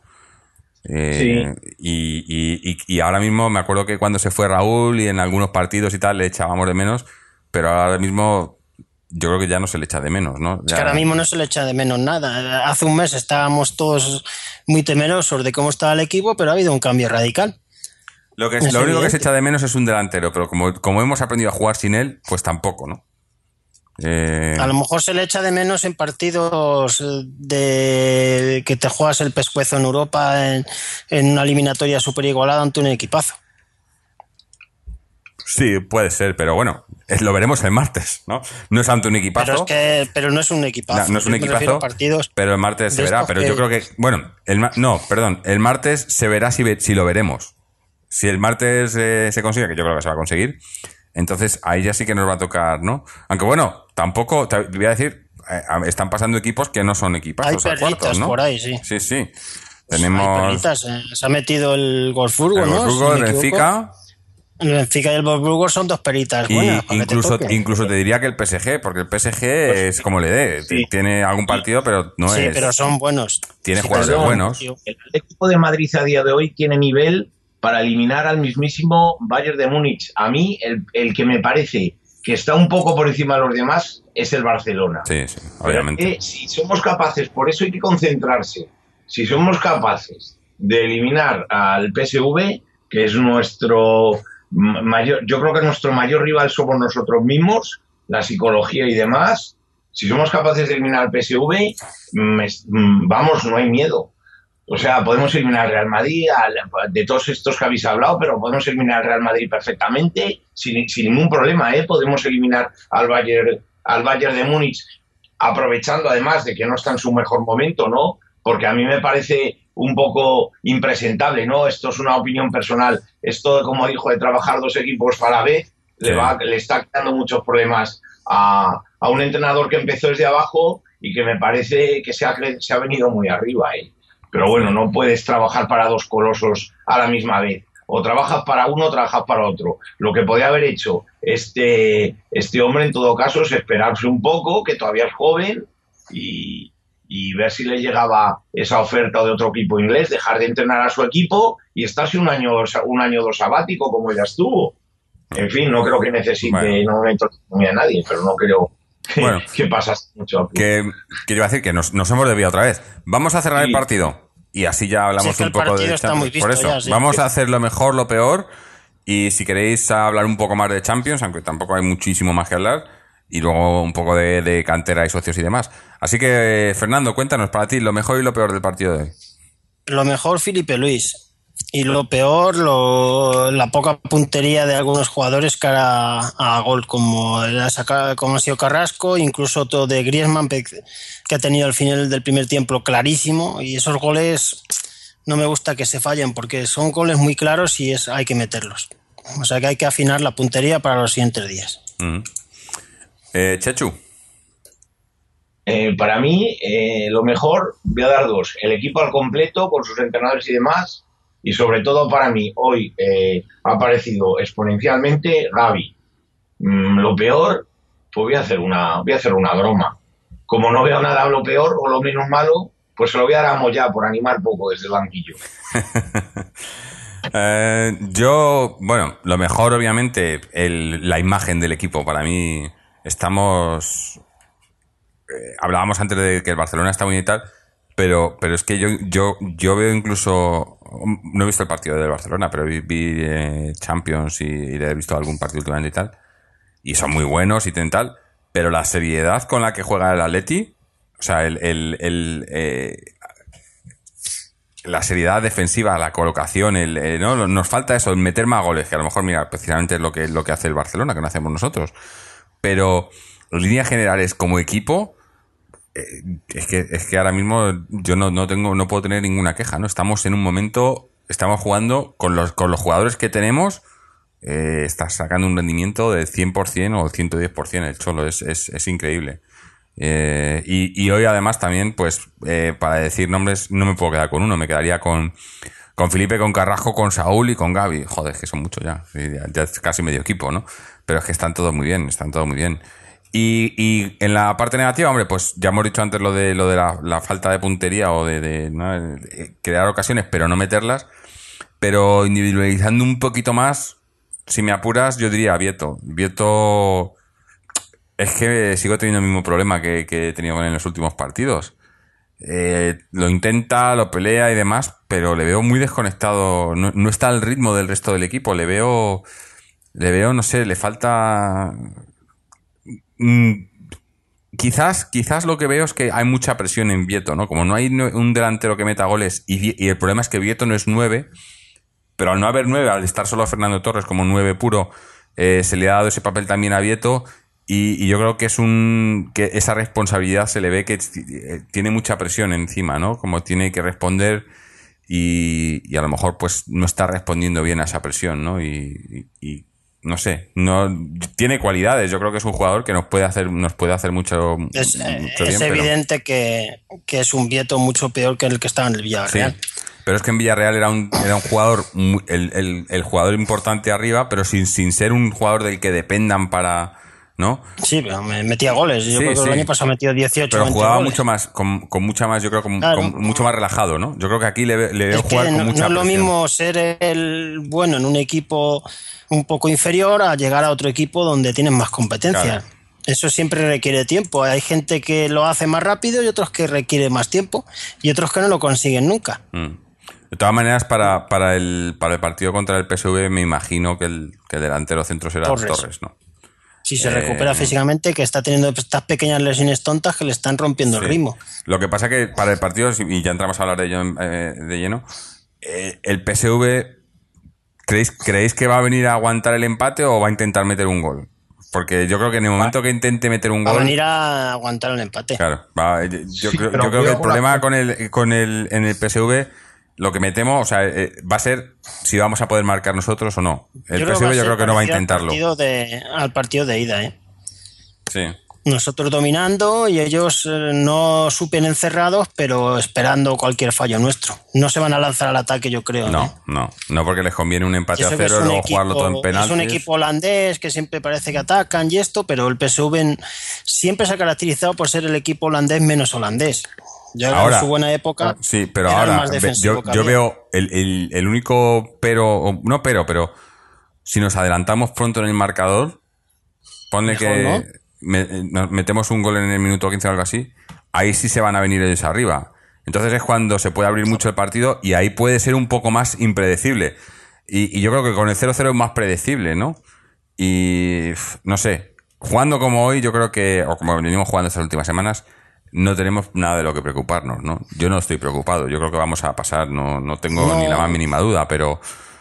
Eh, y, y, y, y ahora mismo me acuerdo que cuando se fue Raúl y en algunos partidos y tal le echábamos de menos, pero ahora mismo yo creo que ya no se le echa de menos, ¿no? Es Ya- que ahora mismo no se le echa de menos nada. Hace un mes estábamos todos muy temerosos de cómo estaba el equipo, pero ha habido un cambio radical. Lo, que, Es lo único que evidente. se echa de menos es un delantero, pero como, como hemos aprendido a jugar sin él, pues tampoco, ¿no? Eh, A lo mejor se le echa de menos en partidos eh, de que te juegas el pescuezo en Europa en, en una eliminatoria super igualada ante un equipazo. sí, puede ser, pero bueno, es- lo veremos el martes, ¿no? No es ante un equipazo. Pero es que pero no es un equipazo. No, no es un Yo me refiero a equipazo, partidos pero el martes se de verá. estos Pero que- yo creo que, bueno, el ma- no, perdón, el martes se verá si, ve- si lo veremos. Si el martes eh, se consigue, que yo creo que se va a conseguir, entonces ahí ya sí que nos va a tocar, ¿no? Aunque bueno, tampoco, te voy a decir, eh, están pasando equipos que no son hay equipazos a perlitas cuartos, ¿no? por ahí, sí. Sí, sí. Hay Tenemos perlitas, eh. Se ha metido el Wolfsburgo, el ¿no? Wolfsburgo, Si no el me equivoco. Benfica El Benfica y el Wolfsburgo son dos peritas y buenas. para que te incluso, toquen. incluso te diría que el P S G, porque el P S G es como le dé, sí. tiene algún partido, pero no sí, es... pero son buenos. Tiene Sí, jugadores pero son- buenos. tío. El equipo de Madrid a día de hoy tiene nivel para eliminar al mismísimo Bayern de Múnich. A mí, el, el que me parece que está un poco por encima de los demás es el Barcelona. Sí, sí, obviamente. Pero, eh, si somos capaces, por eso hay que concentrarse, si somos capaces de eliminar al P S V, que es nuestro mayor, yo creo que nuestro mayor rival somos nosotros mismos, la psicología y demás, si somos capaces de eliminar al P S V, me, vamos, no hay miedo. O sea, podemos eliminar al Real Madrid, al, de todos estos que habéis hablado, pero podemos eliminar al Real Madrid perfectamente, sin, sin ningún problema, ¿eh? Podemos eliminar al Bayern, al Bayern de Múnich, aprovechando además de que no está en su mejor momento, ¿no? Porque a mí me parece un poco impresentable, ¿no? Esto es una opinión personal. Esto, como dijo, de trabajar dos equipos a la vez, sí. le, va, le está creando muchos problemas a, a un entrenador que empezó desde abajo y que me parece que se ha, se ha venido muy arriba, ¿eh? Pero bueno, no puedes trabajar para dos colosos a la misma vez. O trabajas para uno o trabajas para otro. Lo que podía haber hecho este, este hombre, en todo caso, es esperarse un poco, que todavía es joven, y, y ver si le llegaba esa oferta de otro equipo inglés, dejar de entrenar a su equipo y estarse un año un año o dos sabático, como ya estuvo. En fin, no creo que necesite, bueno. no me entusiasme a nadie, pero no creo... Bueno, ¿qué pasa mucho? Que, que iba a decir que nos, nos hemos desviado otra vez. Vamos a cerrar sí. el partido y así ya hablamos sí, es que un poco de Champions. Por eso, ya, sí, vamos sí. a hacer lo mejor, lo peor, y si queréis hablar un poco más de Champions, aunque tampoco hay muchísimo más que hablar, y luego un poco de, de cantera y socios y demás. Así que, Fernando, cuéntanos para ti lo mejor y lo peor del partido de hoy. Lo mejor, Filipe Luis. Y lo peor, lo, la poca puntería de algunos jugadores cara a, a gol, como, la saca, como ha sido Carrasco, incluso todo de Griezmann, que ha tenido al final del primer tiempo clarísimo, y esos goles no me gusta que se fallen, porque son goles muy claros y es, hay que meterlos. O sea que hay que afinar la puntería para los siguientes días. Mm. Eh, Chechu. Eh, para mí, eh, lo mejor, voy a dar dos. El equipo al completo, con sus entrenadores y demás. Y sobre todo para mí, hoy eh, ha aparecido exponencialmente Gavi. Mm, lo peor, pues voy a hacer una voy a hacer una broma. Como no veo nada lo peor o lo menos malo, pues se lo voy a dar a Moyá por animar poco desde el banquillo. eh, yo, bueno, lo mejor obviamente, el, la imagen del equipo. Para mí estamos... Eh, hablábamos antes de que el Barcelona está muy y tal... Pero, pero es que yo, yo, yo veo incluso, no he visto el partido del Barcelona, pero vi, vi eh, Champions y, y he visto algún partido últimamente y tal, y son muy buenos y tal, pero la seriedad con la que juega el Atleti, o sea, el, el, el eh, la seriedad defensiva, la colocación, el, eh, no, nos falta eso, el meter más goles, que a lo mejor, mira, precisamente es lo que, lo que hace el Barcelona, que no hacemos nosotros, pero en líneas generales como equipo, Es que, es que ahora mismo yo no, no tengo, no puedo tener ninguna queja, ¿no? Estamos en un momento, estamos jugando con los, con los jugadores que tenemos, eh, está sacando un rendimiento del cien por ciento o ciento diez por ciento el Cholo, es, es, es increíble. Eh, y, y hoy además también, pues, eh, para decir nombres, no me puedo quedar con uno, me quedaría con, con Felipe, con Carrasco, con Saúl y con Gavi. Joder, es que son muchos ya, ya, ya es casi medio equipo, ¿no? Pero es que están todos muy bien, están todos muy bien. Y, y en la parte negativa, hombre, pues ya hemos dicho antes lo de lo de la, la falta de puntería o de, de, ¿no? de crear ocasiones, pero no meterlas. Pero individualizando un poquito más, si me apuras, yo diría Vieto. Vieto es que sigo teniendo el mismo problema que, que he tenido con él en los últimos partidos. Eh, lo intenta, lo pelea y demás, pero le veo muy desconectado. No, no está al ritmo del resto del equipo. Le veo, le veo, no sé, le falta... Mm, quizás, quizás lo que veo es que hay mucha presión en Vieto, ¿no? Como no hay un delantero que meta goles y, y el problema es que Vieto no es nueve, pero al no haber nueve, al estar solo Fernando Torres como nueve puro, eh, se le ha dado ese papel también a Vieto y, y yo creo que es un que esa responsabilidad se le ve que tiene mucha presión encima, ¿no? Como tiene que responder y, y a lo mejor pues no está respondiendo bien a esa presión, ¿no? Y, y, y no sé, no tiene cualidades. Yo creo que es un jugador que nos puede hacer, nos puede hacer mucho, es, mucho es bien. evidente pero... que, que es un Vieto mucho peor que el que estaba en el Villarreal. Sí, pero es que en Villarreal era un, era un jugador, el, el, el jugador importante arriba, pero sin, sin ser un jugador del que dependan para, ¿no? Sí, pero me metía goles. Yo Sí, creo que sí. el año pasado metió dieciocho, Pero veinte jugaba goles. mucho más, con, con mucha más, yo creo, con, Claro. con mucho más relajado, ¿no? Yo creo que aquí le, ve- le veo Es que jugar con no, mucha no es lo presión. mismo ser el bueno en un equipo un poco inferior a llegar a otro equipo donde tienes más competencia. Claro. Eso siempre requiere tiempo. Hay gente que lo hace más rápido y otros que requiere más tiempo y otros que no lo consiguen nunca. Mm. De todas maneras, para, para, el, para el partido contra el P S V me imagino que el, que el delantero centro será Torres. Torres, ¿no? Si se Eh, recupera físicamente, que está teniendo estas pequeñas lesiones tontas que le están rompiendo Sí. el ritmo. Lo que pasa que para el partido, y ya entramos a hablar de ello eh, de lleno, eh, el P S V, ¿creéis, ¿creéis que va a venir a aguantar el empate o va a intentar meter un gol? Porque yo creo que en el momento que intente meter un Va a gol... venir a aguantar el empate. Claro, va, yo, yo Sí, creo, pero yo creo que el cuidado con problema la- con el, con el, en el P S V, lo que me temo, o sea, eh, va a ser si vamos a poder marcar nosotros o no. El Yo P S V va a yo ser creo que no va a parecido al intentarlo. partido de- al partido de ida, ¿eh? Sí. Nosotros dominando y ellos eh, no súper encerrados, pero esperando cualquier fallo nuestro. No se van a lanzar al ataque, yo creo. No, ¿eh? no, no porque les conviene un Y empate a eso que cero, es un luego equipo- jugarlo todo en penaltis. Es un equipo holandés que siempre parece que atacan y esto, pero el P S V en- siempre se ha caracterizado por ser el equipo holandés menos holandés. Ya Ahora- en su buena época. Sí, pero era el ahora más ve- defensivo yo, que yo había. veo el, el- el único pero, o no pero, pero si nos adelantamos pronto en el marcador, ponle Mejor, que ¿no? me- nos metemos un gol en el minuto quince o algo así, ahí sí se van a venir ellos arriba. Entonces es cuando se puede abrir mucho el partido y ahí puede ser un poco más impredecible. Y, y yo creo que con el cero cero es más predecible, ¿no? Y pf, no sé, jugando como hoy, yo creo que, o como venimos jugando estas últimas semanas, no tenemos nada de lo que preocuparnos, ¿no? Yo no estoy preocupado, yo creo que vamos a pasar, no, no tengo No. ni la más mínima duda, pero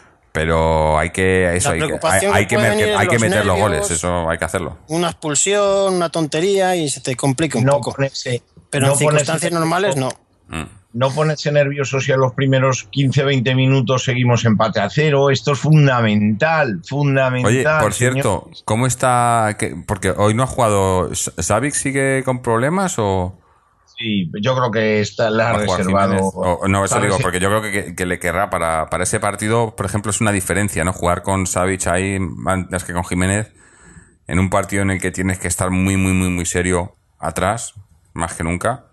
pero hay que eso, La hay que, hay, preocupación hay que que, puede mer- venir hay de que los meter los nervios. goles, eso hay que hacerlo. Una expulsión, una tontería y se te complica un No poco. ponerse, Pero no en circunstancias ponerse normales no. Mm. No ponerse nervioso si a los primeros quince veinte minutos seguimos empate a cero. Esto es fundamental, fundamental. Oye, por señor. cierto, ¿cómo está? qué- Porque hoy no ha jugado. ¿Savic sigue con problemas o Sí, yo creo que está la ha va a jugar reservado. Jiménez? O- no, eso la digo, reser- porque yo creo que, que le querrá para, para ese partido, por ejemplo, es una diferencia, ¿no? Jugar con Savic ahí antes que con Jiménez en un partido en el que tienes que estar muy, muy, muy, muy serio atrás, más que nunca.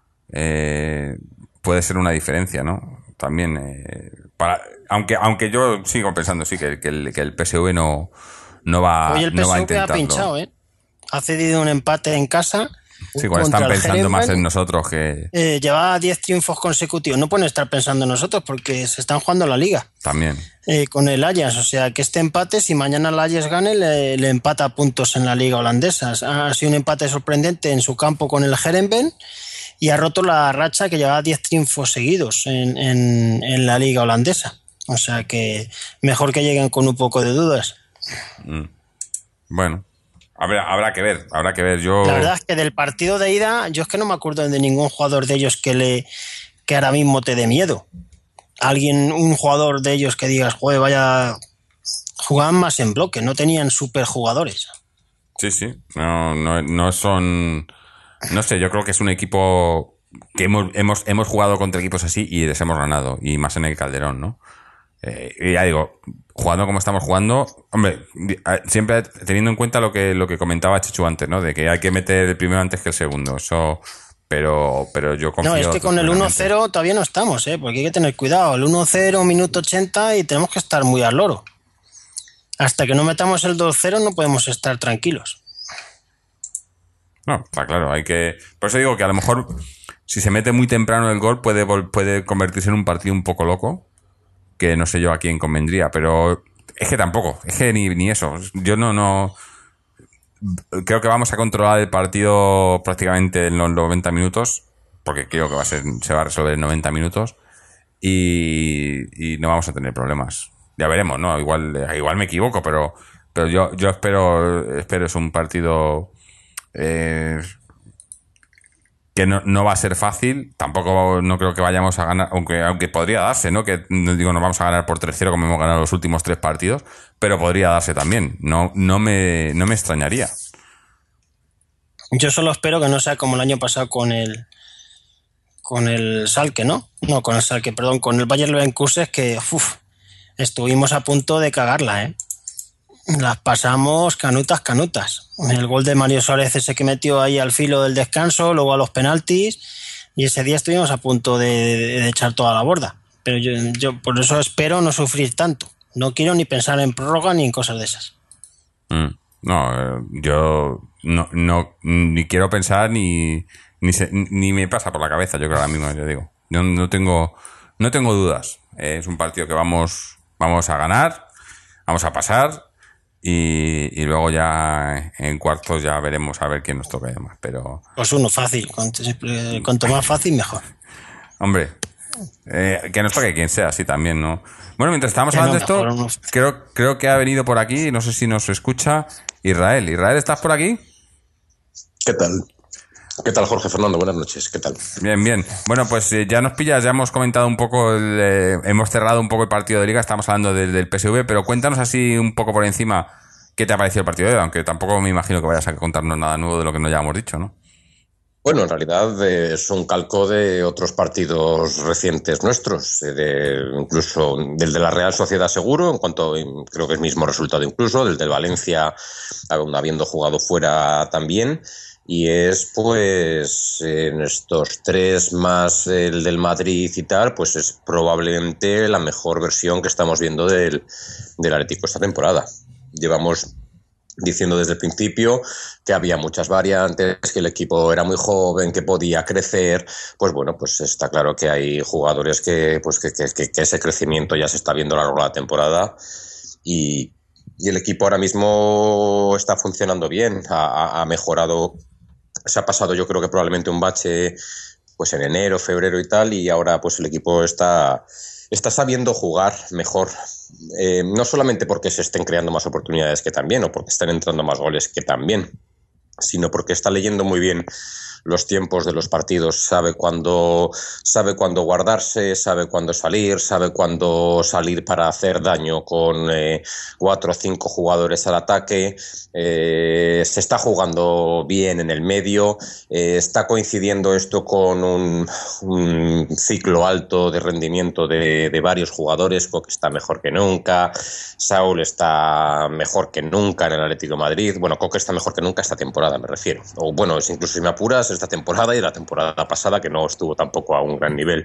Eh, puede ser una diferencia, ¿no? También, eh, para, aunque, aunque yo sigo pensando, sí, que, que el, que el P S V no, no va, Hoy el no va a P S V ha intentarlo. pinchado, ¿eh? Ha cedido un empate en casa. Sí, cuando contra están el pensando más Herenveen. en nosotros que Eh, llevaba diez triunfos consecutivos. No pueden estar pensando en nosotros porque se están jugando la liga también. eh, con el Ajax. O sea, que este empate, si mañana el Ajax gane, le, le empata puntos en la liga holandesa. Ha sido un empate sorprendente en su campo con el Herenveen y ha roto la racha que llevaba diez triunfos seguidos en, en, en la liga holandesa. O sea que mejor que lleguen con un poco de dudas. Bueno, habrá, habrá que ver, habrá que ver. Yo La verdad es que del partido de ida, yo es que no me acuerdo de ningún jugador de ellos que le que ahora mismo te dé miedo. Alguien, un jugador de ellos que digas, joder, vaya, jugaban más en bloque, no tenían superjugadores. sí, sí, no, no, no son, no sé, yo creo que es un equipo que hemos, hemos, hemos jugado contra equipos así y les hemos ganado, y más en el Calderón, ¿no? Eh, y ya digo, jugando como estamos jugando, hombre, siempre teniendo en cuenta lo que, lo que comentaba Chechu antes, ¿no? De que hay que meter el primero antes que el segundo, eso, pero, pero yo confío. No, es que con el uno cero todavía no estamos, ¿eh? Porque hay que tener cuidado. El uno cero, minuto ochenta y tenemos que estar muy al loro. Hasta que no metamos el dos cero no podemos estar tranquilos. No, está claro, hay que... Por eso digo que a lo mejor si se mete muy temprano el gol puede, vol- puede convertirse en un partido un poco loco, que no sé yo a quién convendría, pero es que tampoco, es que ni, ni eso. Yo no, no... Creo que vamos a controlar el partido prácticamente en los noventa minutos, porque creo que va a ser, se va a resolver en noventa minutos, y, y no vamos a tener problemas. Ya veremos, ¿no? Igual, igual me equivoco, pero, pero yo, yo espero, espero es un partido... Eh, que no, no va a ser fácil, tampoco no creo que vayamos a ganar, aunque, aunque podría darse, ¿no? Que no digo nos vamos a ganar por tres cero como hemos ganado los últimos tres partidos, pero podría darse también, no, no, me, no me extrañaría. Yo solo espero que no sea como el año pasado con el con el Schalke, ¿no? No, con el Schalke, perdón, con el Bayer Leverkusen, que uf, estuvimos a punto de cagarla, ¿eh? Las pasamos canutas, canutas. El gol de Mario Suárez ese que metió ahí al filo del descanso, luego a los penaltis, y ese día estuvimos a punto de, de, de echar toda la borda. Pero yo, yo por eso espero no sufrir tanto. No quiero ni pensar en prórroga ni en cosas de esas. Mm, no, eh, yo no, no ni quiero pensar ni ni, se, ni me pasa por la cabeza, yo creo ahora mismo, yo digo. Yo no tengo no tengo dudas. Eh, es un partido que vamos vamos a ganar, vamos a pasar. Y, y luego ya en cuartos ya veremos a ver quién nos toca y demás, pero... Pues uno fácil, cuanto, cuanto más fácil mejor. Hombre, eh, que nos toque quien sea, sí, también, ¿no? Bueno, mientras estábamos hablando de esto, no... creo, creo que ha venido por aquí, no sé si nos escucha, Israel. Israel, ¿estás por aquí? ¿Qué tal? ¿Qué tal, Jorge Fernando? Buenas noches, ¿qué tal? Bien, bien. Bueno, pues eh, ya nos pillas, ya hemos comentado un poco, el, eh, hemos cerrado un poco el partido de Liga, estamos hablando del, del P S V, pero cuéntanos así un poco por encima qué te ha parecido el partido de hoy, aunque tampoco me imagino que vayas a contarnos nada nuevo de lo que no ya hemos dicho, ¿no? Bueno, en realidad eh, es un calco de otros partidos recientes nuestros, eh, de, incluso del de la Real Sociedad seguro, en cuanto creo que es mismo resultado incluso, del del Valencia habiendo jugado fuera también. Y es, pues, en estos tres más el del Madrid y tal, pues es probablemente la mejor versión que estamos viendo del, del Atlético esta temporada. Llevamos diciendo desde el principio que había muchas variantes, que el equipo era muy joven, que podía crecer. Pues bueno, pues está claro que hay jugadores que, pues que, que, que ese crecimiento ya se está viendo a lo largo de la temporada y, y el equipo ahora mismo está funcionando bien, ha, ha mejorado. Se ha pasado yo creo que probablemente un bache pues en enero, febrero y tal, y ahora pues el equipo está, está sabiendo jugar mejor, eh, no solamente porque se estén creando más oportunidades que también, o porque estén entrando más goles que también, sino porque está leyendo muy bien los tiempos de los partidos, sabe cuándo, sabe cuándo guardarse, sabe cuándo salir, sabe cuándo salir para hacer daño con eh, cuatro o cinco jugadores al ataque, eh, se está jugando bien en el medio, eh, está coincidiendo esto con un, un ciclo alto de rendimiento de, de varios jugadores. Coque está mejor que nunca, Saúl está mejor que nunca en el Atlético de Madrid, bueno, Coque está mejor que nunca esta temporada me refiero, o bueno, incluso si me apuras esta temporada y la temporada pasada que no estuvo tampoco a un gran nivel.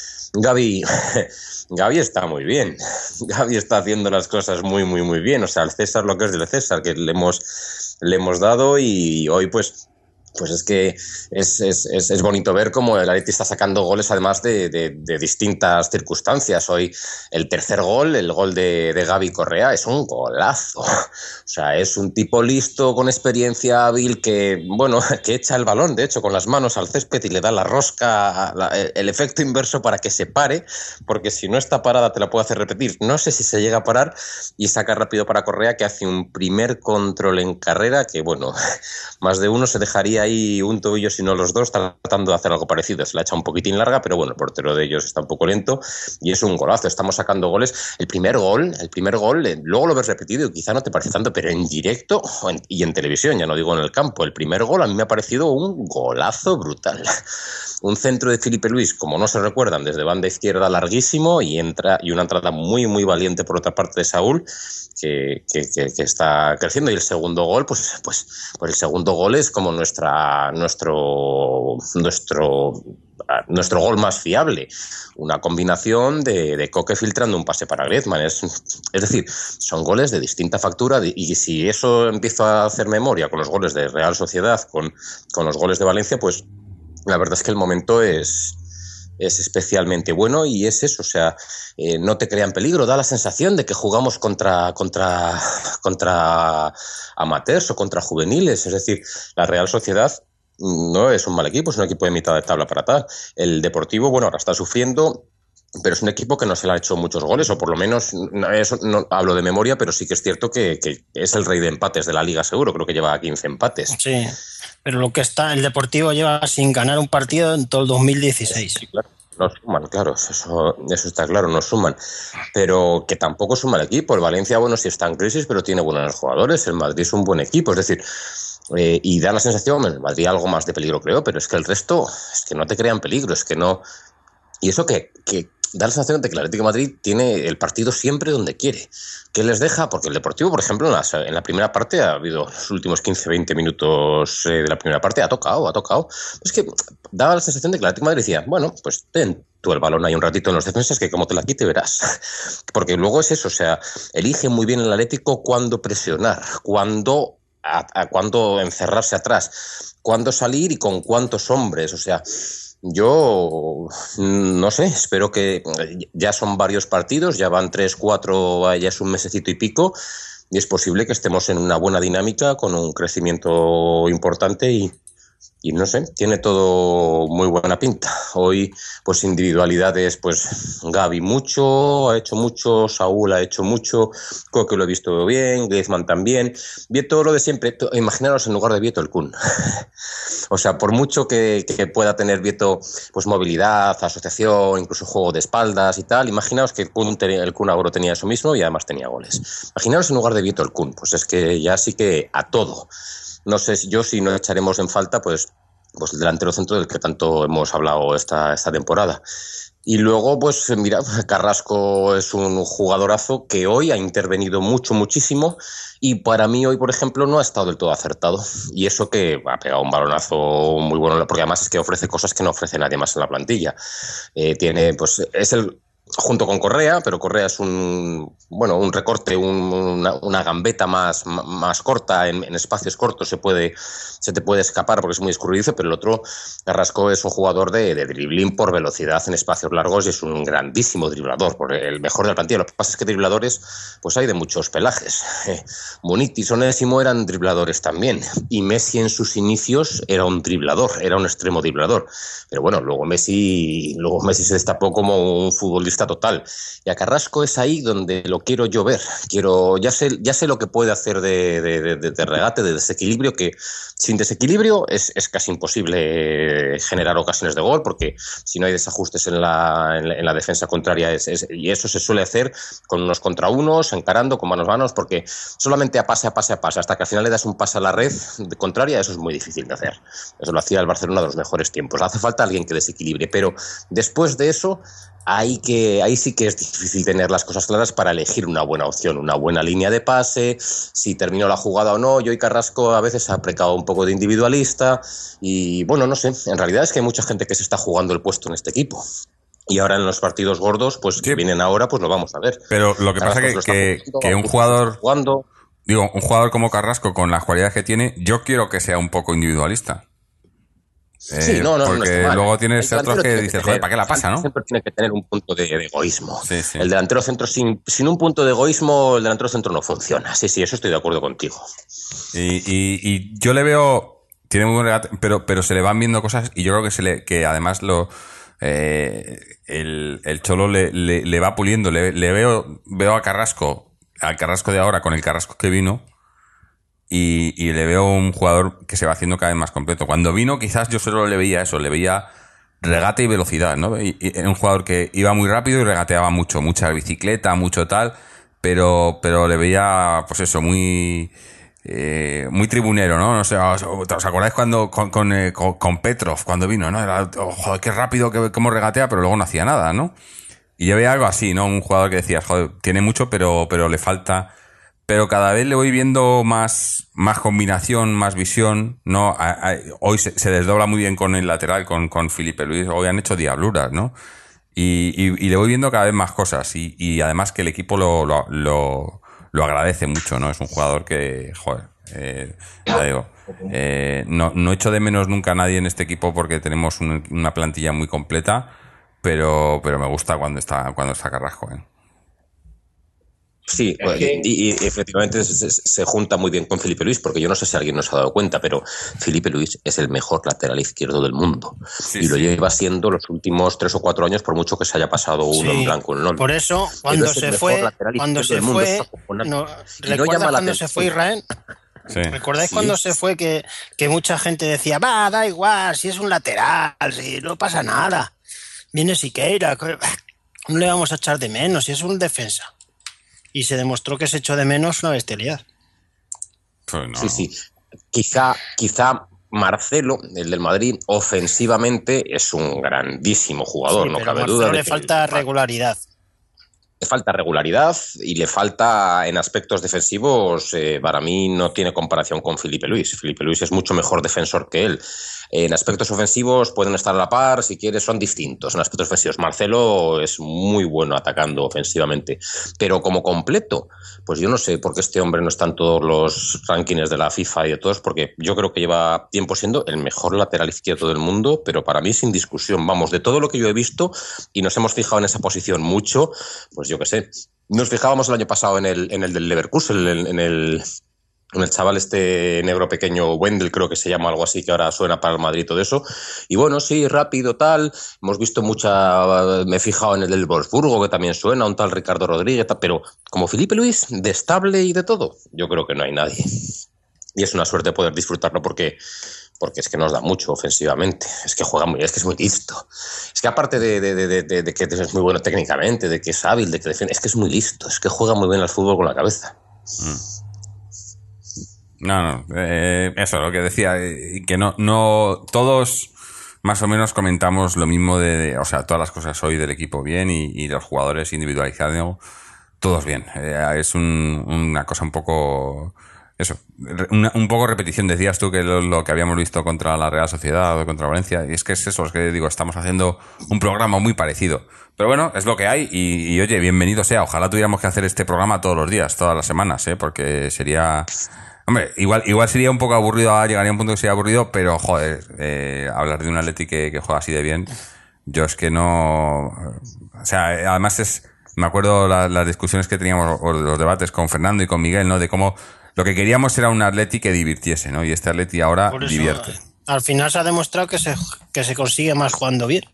Gavi, Gavi está muy bien, Gavi está haciendo las cosas muy muy muy bien, o sea, el César lo que es del César que le hemos, le hemos dado y hoy pues pues es que es, es, es, es bonito ver cómo el Atleti está sacando goles además de, de, de distintas circunstancias. Hoy el tercer gol, el gol de, de Gavi Correa, es un golazo. O sea, es un tipo listo, con experiencia hábil, que, bueno, que echa el balón, de hecho, con las manos al césped y le da la rosca, la, el efecto inverso para que se pare, porque si no está parada te la puede hacer repetir. No sé si se llega a parar y saca rápido para Correa, que hace un primer control en carrera que, bueno, más de uno se dejaría ahí un tobillo, si no los dos, tratando de hacer algo parecido. Se la echa un poquitín larga, pero bueno, el portero de ellos está un poco lento y es un golazo. Estamos sacando goles. El primer gol, el primer gol, luego lo ves repetido y quizá no te parece tanto, pero en directo y en televisión, ya no digo en el campo, el primer gol a mí me ha parecido un golazo brutal. Un centro de Filipe Luis, como no se recuerdan, desde banda izquierda larguísimo y entra y una entrada muy muy valiente por otra parte de Saúl, que, que, que, que está creciendo. Y el segundo gol, pues, pues, pues el segundo gol es como nuestra, nuestro, nuestro, nuestro gol más fiable. Una combinación de, de Coque filtrando un pase para Griezmann. Es, es decir, son goles de distinta factura y si eso empiezo a hacer memoria con los goles de Real Sociedad, con, con los goles de Valencia, pues la verdad es que el momento es, es especialmente bueno y es eso, o sea, eh, no te crean peligro, da la sensación de que jugamos contra, contra, contra amateurs o contra juveniles, es decir, la Real Sociedad no es un mal equipo, es un equipo de mitad de tabla para tal. El Deportivo, bueno, ahora está sufriendo, pero es un equipo que no se le ha hecho muchos goles, o por lo menos, no, eso no hablo de memoria, pero sí que es cierto que, que es el rey de empates de la Liga seguro, creo que lleva quince empates. Sí, pero lo que está, el Deportivo lleva sin ganar un partido en todo el dos mil dieciséis. Sí, claro. No suman, claro, eso, eso está claro, no suman, pero que tampoco es un mal equipo. El Valencia, bueno, sí está en crisis, pero tiene buenos jugadores. El Madrid es un buen equipo, es decir, eh, y da la sensación, el Madrid algo más de peligro creo, pero es que el resto, es que no te crean peligro, es que no. Y eso que, que, da la sensación de que el Atlético de Madrid tiene el partido siempre donde quiere. ¿Qué les deja? Porque el Deportivo, por ejemplo, en la, en la primera parte ha habido los últimos quince veinte minutos eh, de la primera parte, ha tocado, ha tocado. Es que daba la sensación de que el Atlético de Madrid decía, bueno, pues ten tú el balón ahí un ratito en los defensas que como te la quite verás. Porque luego es eso, o sea, elige muy bien el Atlético cuándo presionar, cuándo a, a cuándo encerrarse atrás, cuándo salir y con cuántos hombres, o sea, yo no sé, espero que ya son varios partidos, ya van tres, cuatro, ya es un mesecito y pico, y es posible que estemos en una buena dinámica con un crecimiento importante y, y no sé, tiene todo muy buena pinta. Hoy, pues individualidades, pues Gavi mucho, ha hecho mucho, Saúl ha hecho mucho, creo que lo he visto bien, Griezmann también, Vieto lo de siempre, imaginaros en lugar de Vieto el Kun. O sea, por mucho que, que pueda tener Vieto pues movilidad, asociación, incluso juego de espaldas y tal, imaginaos que el Kun, el Kun Agüero tenía eso mismo y además tenía goles. Imaginaos en lugar de Vieto el Kun, pues es que ya sí que a todo. No sé si yo si no echaremos en falta pues, pues el delantero centro del que tanto hemos hablado esta, esta temporada. Y luego, pues mira, Carrasco es un jugadorazo que hoy ha intervenido mucho, muchísimo, y para mí hoy, por ejemplo, no ha estado del todo acertado. Y eso que ha pegado un balonazo muy bueno, porque además es que ofrece cosas que no ofrece nadie más en la plantilla. Eh, tiene, pues, es el... junto con Correa, pero Correa es un bueno un recorte, un, una, una gambeta más, más corta, en, en espacios cortos se puede se te puede escapar porque es muy escurridizo, pero el otro, Carrasco, es un jugador de, de dribbling por velocidad en espacios largos y es un grandísimo driblador, el mejor de la plantilla. Lo que pasa es que dribladores pues hay de muchos pelajes. Eh, Munitis, Onésimo eran dribladores también, y Messi en sus inicios era un driblador, era un extremo driblador, pero bueno, luego Messi, luego Messi se destapó como un futbolista total, y a Carrasco es ahí donde lo quiero yo ver. Quiero, ya sé, ya sé lo que puede hacer de, de, de, de regate, de desequilibrio, que sin desequilibrio es, es casi imposible generar ocasiones de gol, porque si no hay desajustes en la, en la, en la defensa contraria, es, es, y eso se suele hacer con unos contra unos, encarando con manos a manos, porque solamente a pase, a pase, a pase, hasta que al final le das un pase a la red de contraria, eso es muy difícil de hacer. Eso lo hacía el Barcelona de los mejores tiempos. Hace falta alguien que desequilibre, pero después de eso Ahí, que, ahí sí que es difícil tener las cosas claras para elegir una buena opción, una buena línea de pase, si terminó la jugada o no. Yo y Carrasco a veces ha pecado un poco de individualista y bueno, no sé, en realidad es que hay mucha gente que se está jugando el puesto en este equipo. Y ahora en los partidos gordos, pues sí, que vienen ahora, pues lo vamos a ver. Pero lo que Carrasco pasa es que, que, que un jugador, jugando. digo, un jugador como Carrasco con las cualidades que tiene, yo quiero que sea un poco individualista. Eh, sí, no, no, porque no luego tienes otros que dices, joder, ¿para qué la pasa, no? Siempre tiene que tener un punto de, de egoísmo. Sí, sí. El delantero centro, sin, sin un punto de egoísmo, el delantero centro no funciona. Sí, sí, eso estoy de acuerdo contigo. Y, y, y yo le veo, tiene muy buen regate, pero, pero se le van viendo cosas y yo creo que se le, que además lo, eh, el, el Cholo le, le, le va puliendo. Le, le veo, veo a Carrasco, al Carrasco de ahora con el Carrasco que vino. Y, y le veo un jugador que se va haciendo cada vez más completo. Cuando vino, quizás yo solo le veía eso, le veía regate y velocidad, ¿no? Y, y era un jugador que iba muy rápido y regateaba mucho, mucha bicicleta, mucho tal, pero, pero le veía, pues eso, muy, eh, muy tribunero, ¿no? No sé, ¿os, os acordáis cuando, con, con, eh, con, con Petrov, cuando vino, ¿no? Era, oh, joder, qué rápido, que, cómo regatea, pero luego no hacía nada, ¿no? Y yo veía algo así, ¿no? Un jugador que decía, joder, tiene mucho, pero, pero le falta. Pero cada vez le voy viendo más, más combinación, más visión, ¿no? A, a, hoy se, se desdobla muy bien con el lateral, con, con Felipe Luis. Hoy han hecho diabluras, ¿no? Y, y, y le voy viendo cada vez más cosas. Y, y además que el equipo lo, lo, lo, lo agradece mucho, ¿no? Es un jugador que, joder, eh, ya digo, eh, no, no echo de menos nunca a nadie en este equipo porque tenemos un, una plantilla muy completa, pero, pero me gusta cuando está, cuando está Carrasco, ¿eh? Sí, es que... y, y efectivamente se, se junta muy bien con Felipe Luis, porque yo no sé si alguien nos ha dado cuenta, pero Felipe Luis es el mejor lateral izquierdo del mundo. Sí, y lo sí. lleva siendo los últimos tres o cuatro años, por mucho que se haya pasado uno sí, en blanco en Londres. Por eso, cuando se fue, cuando se fue, no, ¿recuerdas cuando se fue Israel? Sí. ¿Recordáis sí. cuando se fue que, que mucha gente decía, va, da igual, si es un lateral, si no pasa nada, viene Siqueira, no le vamos a echar de menos, si es un defensa? Y se demostró que se echó de menos una bestialidad. Pues no. Sí, sí. Quizá, quizá Marcelo, el del Madrid, ofensivamente es un grandísimo jugador, sí, no pero cabe Marcelo duda. De le que falta regularidad. Le falta regularidad y le falta en aspectos defensivos, eh, para mí no tiene comparación con Felipe Luis. Felipe Luis es mucho mejor defensor que él. En aspectos ofensivos pueden estar a la par, si quieres, son distintos. En aspectos ofensivos, Marcelo es muy bueno atacando ofensivamente, pero como completo, pues yo no sé por qué este hombre no está en todos los rankings de la FIFA y de todos, porque yo creo que lleva tiempo siendo el mejor lateral izquierdo del mundo, pero para mí sin discusión. Vamos, de todo lo que yo he visto, y nos hemos fijado en esa posición mucho, pues yo qué sé. Nos fijábamos el año pasado en el, en el del Leverkusen, en, en el... en el chaval este negro pequeño, Wendel creo que se llama, algo así, que ahora suena para el Madrid, todo eso. Y bueno, sí, rápido, tal. Hemos visto mucha... Me he fijado en el del Wolfsburgo, que también suena, un tal Ricardo Rodríguez, tal, pero como Felipe Luis, de estable y de todo, yo creo que no hay nadie. Y es una suerte poder disfrutarlo porque... porque es que nos da mucho ofensivamente, es que juega muy, es que es muy listo, es que aparte de, de, de, de, de que es muy bueno técnicamente, de que es hábil, de que defiende, es que es muy listo, es que juega muy bien al fútbol con la cabeza. Mm. No, no, eh, eso, lo que decía, eh, que no, no, todos más o menos comentamos lo mismo de, de o sea, todas las cosas hoy del equipo bien y, y los jugadores individualizados, todos bien. Eh, es un, una cosa un poco, eso, una, un poco repetición. Decías tú que lo, lo que habíamos visto contra la Real Sociedad o contra Valencia, y es que es eso, es que digo, estamos haciendo un programa muy parecido. Pero bueno, es lo que hay y, y oye, bienvenido sea. Ojalá tuviéramos que hacer este programa todos los días, todas las semanas, ¿eh? Porque sería... Hombre, igual igual sería un poco aburrido, llegaría a un punto que sería aburrido, pero joder, eh, hablar de un Atleti que, que juega así de bien, yo es que no... O sea, además es... Me acuerdo la, las discusiones que teníamos, o los debates con Fernando y con Miguel, ¿no? De cómo lo que queríamos era un Atleti que divirtiese, ¿no? Y este Atleti ahora Por eso, divierte. Al final se ha demostrado que se, que se consigue más jugando bien.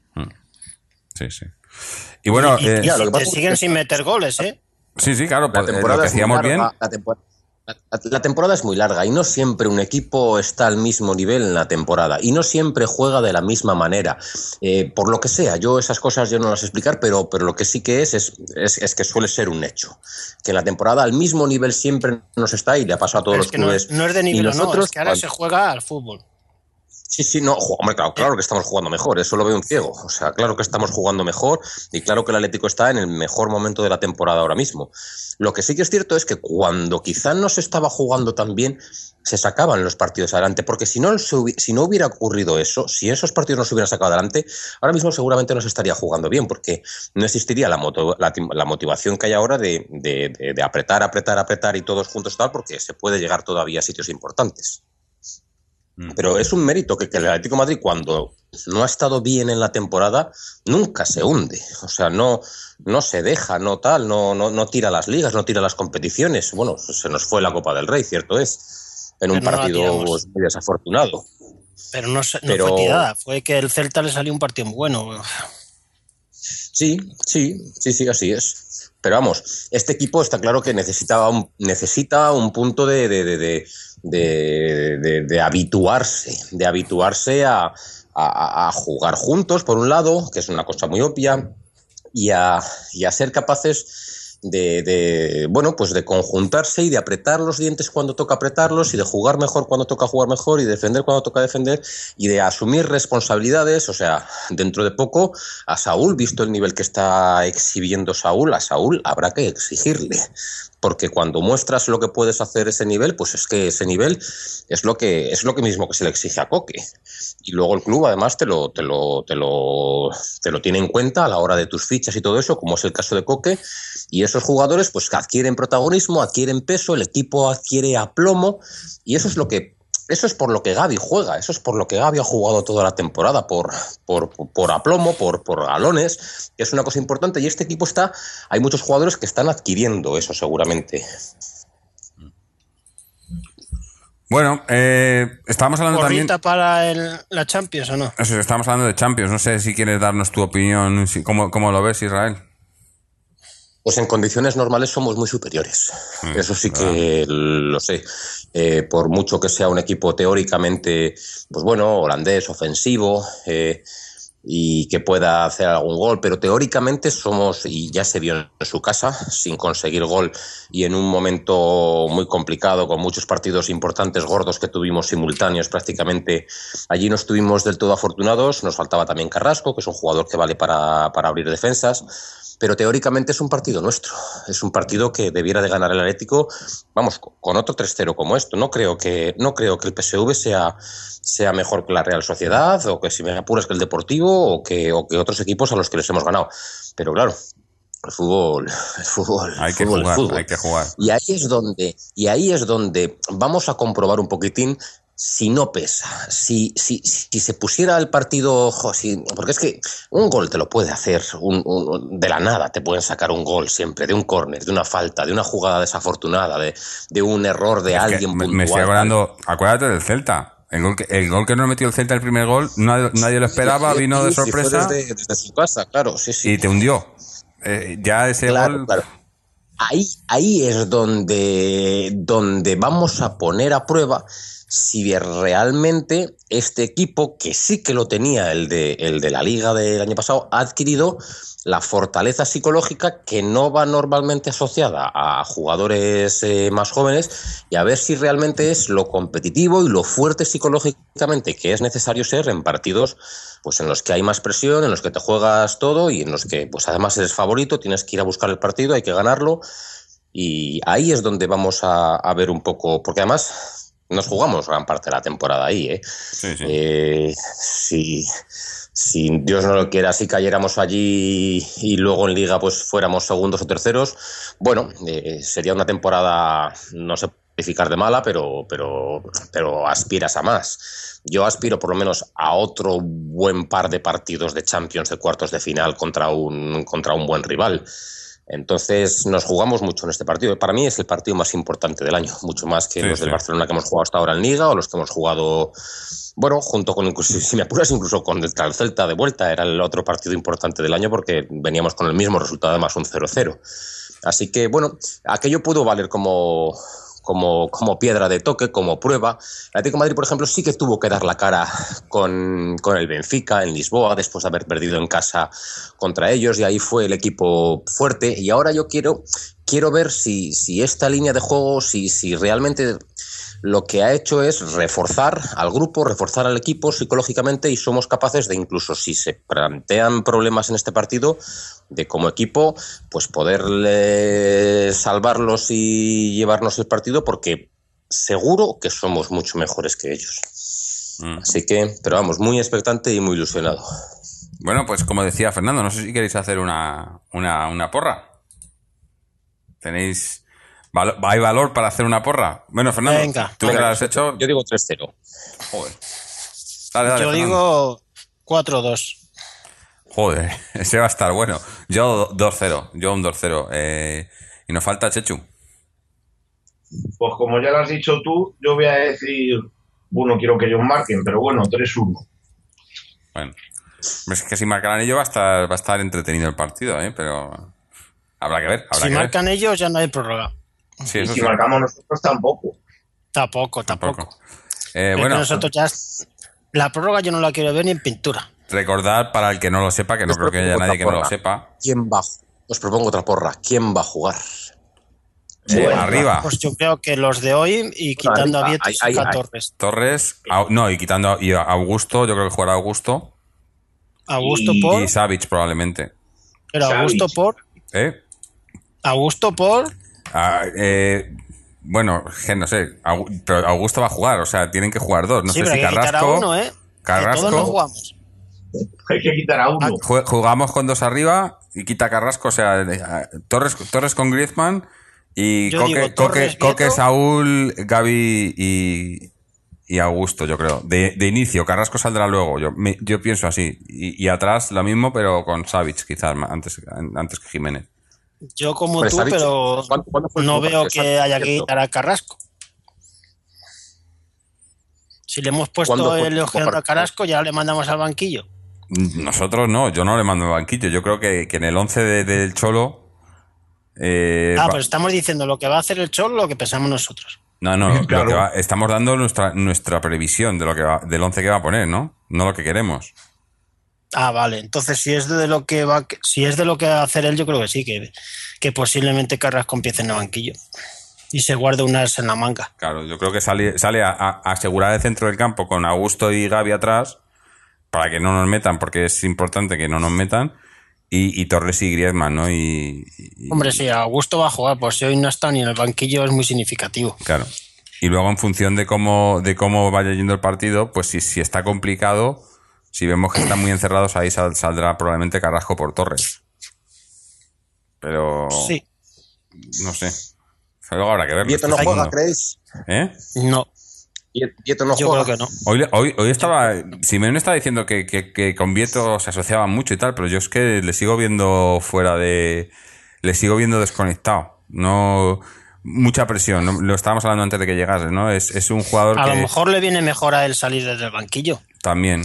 Sí, sí. Y bueno... Y, y, eh, y ya, si lo que te pasa siguen es que... sin meter goles, ¿eh? Sí, sí, claro, La pues, temporada lo que es muy hacíamos larga, bien... La temporada... La temporada es muy larga y no siempre un equipo está al mismo nivel en la temporada y no siempre juega de la misma manera. Eh, por lo que sea, yo esas cosas yo no las sé explicar, pero, pero lo que sí que es es, es es que suele ser un hecho. Que en la temporada al mismo nivel siempre nos está y le ha pasado a todos Pero los es que clubes. no, no es de nivel, y nosotros, no, es que ahora cuando... se juega al fútbol. Sí, sí, no, hombre, claro, claro que estamos jugando mejor, eso lo ve un ciego. O sea, claro que estamos jugando mejor y claro que el Atlético está en el mejor momento de la temporada ahora mismo. Lo que sí que es cierto es que cuando quizá no se estaba jugando tan bien, se sacaban los partidos adelante, porque si no, si no hubiera ocurrido eso, si esos partidos no se hubieran sacado adelante, ahora mismo seguramente no se estaría jugando bien, porque no existiría la, moto, la, la motivación que hay ahora de, de, de, de apretar, apretar, apretar y todos juntos tal, porque se puede llegar todavía a sitios importantes. Pero es un mérito que, que el Atlético de Madrid, cuando no ha estado bien en la temporada, nunca se hunde. O sea, no, no se deja, no tal, no, no, no tira las ligas, no tira las competiciones. Bueno, se nos fue la Copa del Rey, cierto es, en un Pero no la partido tiramos. pues, muy desafortunado. Pero no, se- no Pero- fue tirada, fue que el Celta le salió un partido muy bueno. Sí, sí, sí, sí, así es. Pero vamos, este equipo está claro que necesitaba un, necesita un punto de, de, de, de, de, de, de habituarse, de habituarse a, a, a jugar juntos, por un lado, que es una cosa muy obvia, y a, y a ser capaces de, de, bueno, pues de conjuntarse y de apretar los dientes cuando toca apretarlos y de jugar mejor cuando toca jugar mejor y defender cuando toca defender y de asumir responsabilidades. O sea, dentro de poco a Saúl, visto el nivel que está exhibiendo Saúl, a Saúl habrá que exigirle, porque cuando muestras lo que puedes hacer ese nivel, pues es que ese nivel es lo que es lo que mismo que se le exige a Coque. Y luego el club además te lo, te lo, te lo, te lo tiene en cuenta a la hora de tus fichas y todo eso, como es el caso de Coque, y esos jugadores pues adquieren protagonismo, adquieren peso, el equipo adquiere aplomo, y eso es lo que eso es por lo que Gavi juega, eso es por lo que Gavi ha jugado toda la temporada, por, por, por aplomo, por, por galones, que es una cosa importante, y este equipo está, hay muchos jugadores que están adquiriendo eso seguramente. Bueno, eh, estábamos hablando también... ¿Porrita para el, la Champions o no? Eso, estábamos hablando de Champions. No sé si quieres darnos tu opinión, si, ¿cómo, cómo lo ves, Israel? Pues en condiciones normales somos muy superiores. Mm, Eso sí que lo sé. Eh, por mucho que sea un equipo teóricamente, pues bueno, holandés, ofensivo, eh, y que pueda hacer algún gol, pero teóricamente somos, y ya se vio en su casa, sin conseguir gol y en un momento muy complicado, con muchos partidos importantes, gordos que tuvimos simultáneos prácticamente, allí no estuvimos del todo afortunados, nos faltaba también Carrasco, que es un jugador que vale para, para abrir defensas, pero teóricamente es un partido nuestro, es un partido que debiera de ganar el Atlético, vamos, con otro tres cero como esto. No creo que, no creo que el P S V sea, sea mejor que la Real Sociedad, o que si me apuras que el Deportivo, o que, o que otros equipos a los que les hemos ganado. Pero claro, el fútbol, el fútbol, hay el que fútbol, jugar, el fútbol. hay que jugar. Y ahí es donde, y ahí es donde vamos a comprobar un poquitín si no pesa, si, si, si se pusiera el partido, jo, si, porque es que un gol te lo puede hacer un, un, de la nada, te pueden sacar un gol siempre, de un córner, de una falta, de una jugada desafortunada, de, de un error de es alguien me, puntual. Me estoy acordando, acuérdate del Celta. El gol, que, el gol que nos metió el Celta, el primer gol, nadie, nadie lo esperaba, sí, vino de sí, sorpresa. Fue desde, desde su casa, claro, sí, sí. Y te hundió. Eh, ya ese claro, gol... Claro. Ahí, ahí es donde, donde vamos a poner a prueba si realmente este equipo, que sí que lo tenía el de, el de la Liga del año pasado, ha adquirido la fortaleza psicológica que no va normalmente asociada a jugadores eh, más jóvenes, y a ver si realmente es lo competitivo y lo fuerte psicológicamente que es necesario ser en partidos pues en los que hay más presión, en los que te juegas todo y en los que pues además eres favorito, tienes que ir a buscar el partido, hay que ganarlo, y ahí es donde vamos a, a ver un poco, porque además nos jugamos gran parte de la temporada ahí, ¿eh? Sí, sí. Eh, si, si Dios no lo quiera, si cayéramos allí y luego en Liga pues fuéramos segundos o terceros, bueno, eh, sería una temporada, no sé calificar de mala, pero, pero, pero aspiras a más. Yo aspiro por lo menos a otro buen par de partidos de Champions de cuartos de final contra un, contra un buen rival. Entonces nos jugamos mucho en este partido. Para mí es el partido más importante del año, mucho más que sí, los del sí. Barcelona que hemos jugado hasta ahora en Liga, o los que hemos jugado, bueno, junto con, incluso, si me apuras, incluso con el Celta de vuelta. Era el otro partido importante del año porque veníamos con el mismo resultado, además un cero cero. Así que, bueno, aquello pudo valer como... Como, como piedra de toque, como prueba. El Atlético de Madrid, por ejemplo, sí que tuvo que dar la cara con, con el Benfica en Lisboa, después de haber perdido en casa contra ellos, y ahí fue el equipo fuerte. Y ahora yo quiero, quiero ver si, si esta línea de juego, si, si realmente lo que ha hecho es reforzar al grupo, reforzar al equipo psicológicamente, y somos capaces de, incluso si se plantean problemas en este partido, de como equipo pues poderle salvarlos y llevarnos el partido, porque seguro que somos mucho mejores que ellos. Mm. Así que, pero vamos, muy expectante y muy ilusionado. Bueno, pues como decía Fernando, no sé si queréis hacer una, una, una porra. ¿Tenéis... ¿Hay valor para hacer una porra? Bueno, Fernando, venga, ¿tú venga, que la has hecho? Yo digo tres cero. Joder. Dale, dale, yo Fernando. digo cuatro dos. Joder, ese va a estar bueno. Yo dos cero, yo un dos cero. Eh, y nos falta Chechu. Pues como ya lo has dicho tú, yo voy a decir, bueno, quiero que ellos marquen, pero bueno, tres uno. Bueno, es que si marcan ellos va a estar, va a estar entretenido el partido, ¿eh? Pero habrá que ver. Habrá si que marcan ver. ellos ya no hay prórroga. Sí, y eso si sí. marcamos nosotros tampoco. Tampoco, tampoco. Tampoco. Eh, Es bueno, que nosotros ya... La prórroga yo no la quiero ver ni en pintura. recordar para el que no lo sepa, que no Os creo que haya propongo nadie que otra no lo porra. sepa. ¿Quién va? Os propongo otra porra. ¿Quién va a jugar? Eh, Bueno, arriba, Pues yo creo que los de hoy, y quitando arriba, a Vietos ahí, y ahí, a ahí. Torres. Torres, Au- no, y quitando y a Augusto, yo creo que jugará Augusto. Augusto Y- por... Y Savic probablemente. Pero Savic. Augusto por... ¿Eh? Augusto por... Ah, eh, bueno, que no sé, Au- pero Augusto va a jugar, o sea, tienen que jugar dos. No sí, sé pero si hay que quitar a Carrasco. uno, ¿eh? Carrasco. Que todos no jugamos. Hay que quitar a uno. Ah, Ju- Jugamos con dos arriba y quita Carrasco, o sea, de- a- Torres, Torres con Griezmann y Yo Coque, digo, Torres, Coque, Coque, Vieto. Saúl, Gaby y, y Augusto, yo creo. De, de inicio, Carrasco saldrá luego, yo, me- yo pienso así. Y, y atrás lo mismo, pero con Savic, quizás, ma- antes, antes que Jiménez. Yo como Pues, tú, Savic, pero ¿cuándo- cuándo fue el no último veo partido? que Savic, haya que cierto. quitar a Carrasco. Si le hemos ¿Cuándo puesto fue el el último ojeando a partido? Carrasco, ya le mandamos al banquillo. Nosotros no, yo no le mando el banquillo. Yo creo que, que en el once de- del Cholo. Eh, Ah, va- pero estamos diciendo lo que va a hacer el Cholo, lo que pensamos nosotros. No, no, lo Claro. que va- estamos dando nuestra, nuestra previsión de lo que va, del once que va a poner, ¿no? No lo que queremos. Ah, vale. Entonces, si es de lo que va, si es de lo que va a hacer él, yo creo que sí, que, que posiblemente Carrasco empiece en el banquillo y se guarde unas en la manga. Claro, yo creo que sale, sale a, a asegurar el centro del campo con Augusto y Gavi atrás para que no nos metan, porque es importante que no nos metan, y, y Torres y Griezmann, ¿no? Y, y, Hombre, sí, Augusto va a jugar, pues si hoy no está ni en el banquillo es muy significativo. Claro. Y luego, en función de cómo, de cómo vaya yendo el partido, pues si, si está complicado, si vemos que están muy encerrados, ahí sal, saldrá probablemente Carrasco por Torres. Pero... Sí. No sé. Luego habrá que verlo. ¿Vieto no juega, creéis? ¿Eh? No. Vieto no Yo juega. creo que no. Hoy, hoy, hoy estaba... Simeone estaba diciendo que, que, que con Vieto se asociaba mucho y tal, pero yo es que le sigo viendo fuera de... Le sigo viendo desconectado. No... Mucha presión. No, lo estábamos hablando antes de que llegase, ¿no? Es, es un jugador a que... A lo mejor le viene mejor a él salir desde el banquillo. También.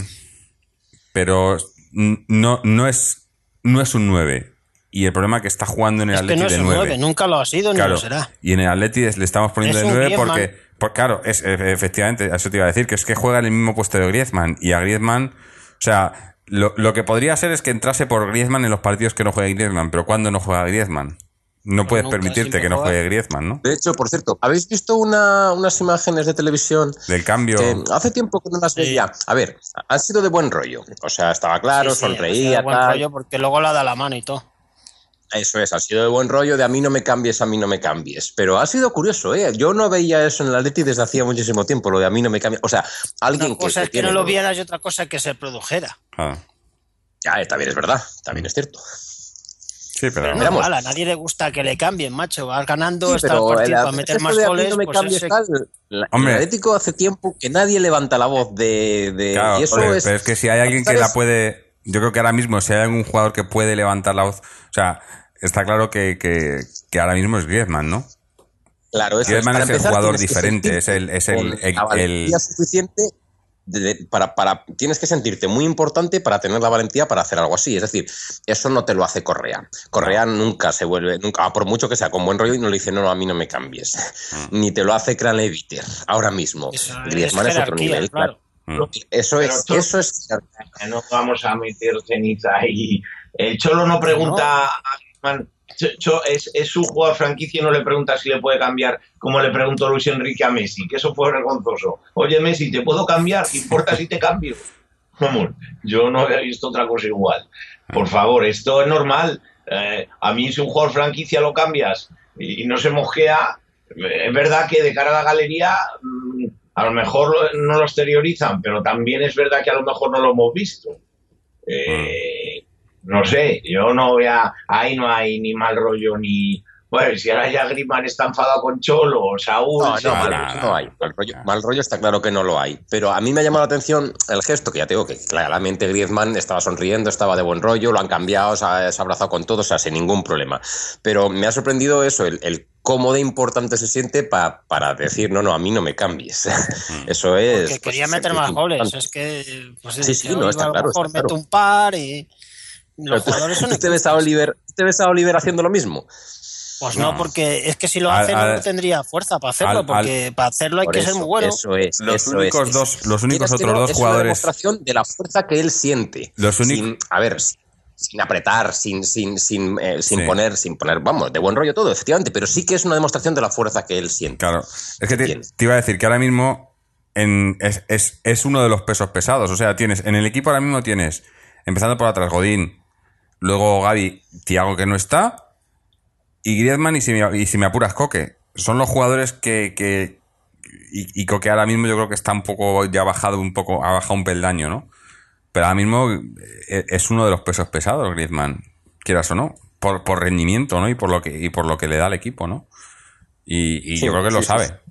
Pero no, no, es, no es un nueve. Y el problema es que está jugando en el es Atleti que no es de un nueve. nueve, nunca lo ha sido ni claro, lo será. Y en el Atleti le estamos poniendo es de nueve Griezmann. porque, porque, claro, es, efectivamente, eso te iba a decir, que es que juega en el mismo puesto de Griezmann. Y a Griezmann, o sea, lo, lo que podría ser es que entrase por Griezmann en los partidos que no juegue Griezmann. Pero ¿cuándo no juega Griezmann? No puedes nunca, permitirte que no juegue Griezmann, ¿no? De hecho, por cierto, ¿habéis visto una, unas imágenes de televisión? Del cambio. Que hace tiempo que no las veía. Sí. A ver, han sido de buen rollo. O sea, estaba claro, sí, sí, sonreía. De buen tal. rollo porque luego la da la mano y todo. Eso es, ha sido de buen rollo, de a mí no me cambies, a mí no me cambies. Pero ha sido curioso, ¿eh? Yo no veía eso en el Atleti desde hacía muchísimo tiempo, lo de a mí no me cambies. O sea, alguien una cosa que... es que no lo vieras y otra cosa es que se produjera. Ah. Ya, eh, también es verdad, también es cierto. Sí, pero, pero no, a nadie le gusta que le cambien, macho. Vas ganando, sí, está el partido para meter más de goles. No me pues cambies ese... tal, la, el Atlético hace tiempo que nadie levanta la voz de. de claro, y eso joder, es, pero es que si hay alguien que la puede. Yo creo que ahora mismo, si hay algún jugador que puede levantar la voz. O sea, está claro que, que, que ahora mismo es Griezmann, ¿no? Claro, eso Griezmann es, es el jugador diferente, es el. Es el, el, el, el suficiente. De, de, para, para, tienes que sentirte muy importante para tener la valentía para hacer algo así. Es decir, eso no te lo hace Correa. Correa no. nunca se vuelve, nunca, por mucho que sea con buen rollo, y no le dice, no, no, a mí no me cambies. Mm. Ni te lo hace Craneviter ahora mismo. Eso Griezmann es, es otro nivel, claro. claro. Mm. Eso Pero es, tú, eso es. No vamos a meter ceniza ahí. El Cholo no pregunta no. a Griezmann. Es, es un jugador franquicia y no le pregunta si le puede cambiar, como le preguntó Luis Enrique a Messi, que eso fue vergonzoso. Oye, Messi, ¿te puedo cambiar? ¿Qué importa si te cambio? Vamos, yo no había visto otra cosa igual. Por favor, esto es normal. Eh, a mí si un jugador franquicia lo cambias y, y no se mosquea, es verdad que de cara a la galería mmm, a lo mejor no lo exteriorizan, pero también es verdad que a lo mejor no lo hemos visto. Eh... No sé, yo no voy a... Ahí no hay ni mal rollo ni... Bueno, si ahora ya Griezmann está enfadado con Cholo o Saúl... No, no, mal, mal, no hay. Mal rollo, mal rollo está claro que no lo hay. Pero a mí me ha llamado la atención el gesto, que ya te digo que claramente Griezmann estaba sonriendo, estaba de buen rollo, lo han cambiado, se ha, se ha abrazado con todos, o sea, sin ningún problema. Pero me ha sorprendido eso, el, el cómo de importante se siente pa, para decir, no, no, a mí no me cambies. Eso es... Porque quería pues, meter es más importante. goles, es que... Pues, sí, sí, no, está claro. A lo mejor está mete claro. un par y... Los tú, jugadores son ¿te, ves a Oliver, ¿Te ves a Oliver haciendo lo mismo? Pues no, no, porque es que si lo hace al, al, no tendría fuerza para hacerlo, al, porque al, para hacerlo hay que eso, ser muy bueno. Eso es, los eso únicos es, dos, los únicos otros no, dos es jugadores. Es una demostración de la fuerza que él siente. Los únicos. Sin, a ver, sin, sin apretar, sin, sin, sin, eh, sin sí. poner, sin poner, vamos, de buen rollo todo, efectivamente, pero sí que es una demostración de la fuerza que él siente. Claro, es que te, te iba a decir que ahora mismo en, es, es, es uno de los pesos pesados. O sea, tienes en el equipo ahora mismo tienes, empezando por atrás, Godín. Luego Gavi, Thiago que no está, y Griezmann y si me, y si me apuras Coque. Son los jugadores que... que y, y Coque ahora mismo yo creo que está un poco, ya ha bajado un poco, ha bajado un peldaño, ¿no? Pero ahora mismo es uno de los pesos pesados, Griezmann, quieras o no, por, por rendimiento, ¿no? Y por lo que y por lo que le da al equipo, ¿no? Y, y sí, yo creo que sí, lo sabe. Sí.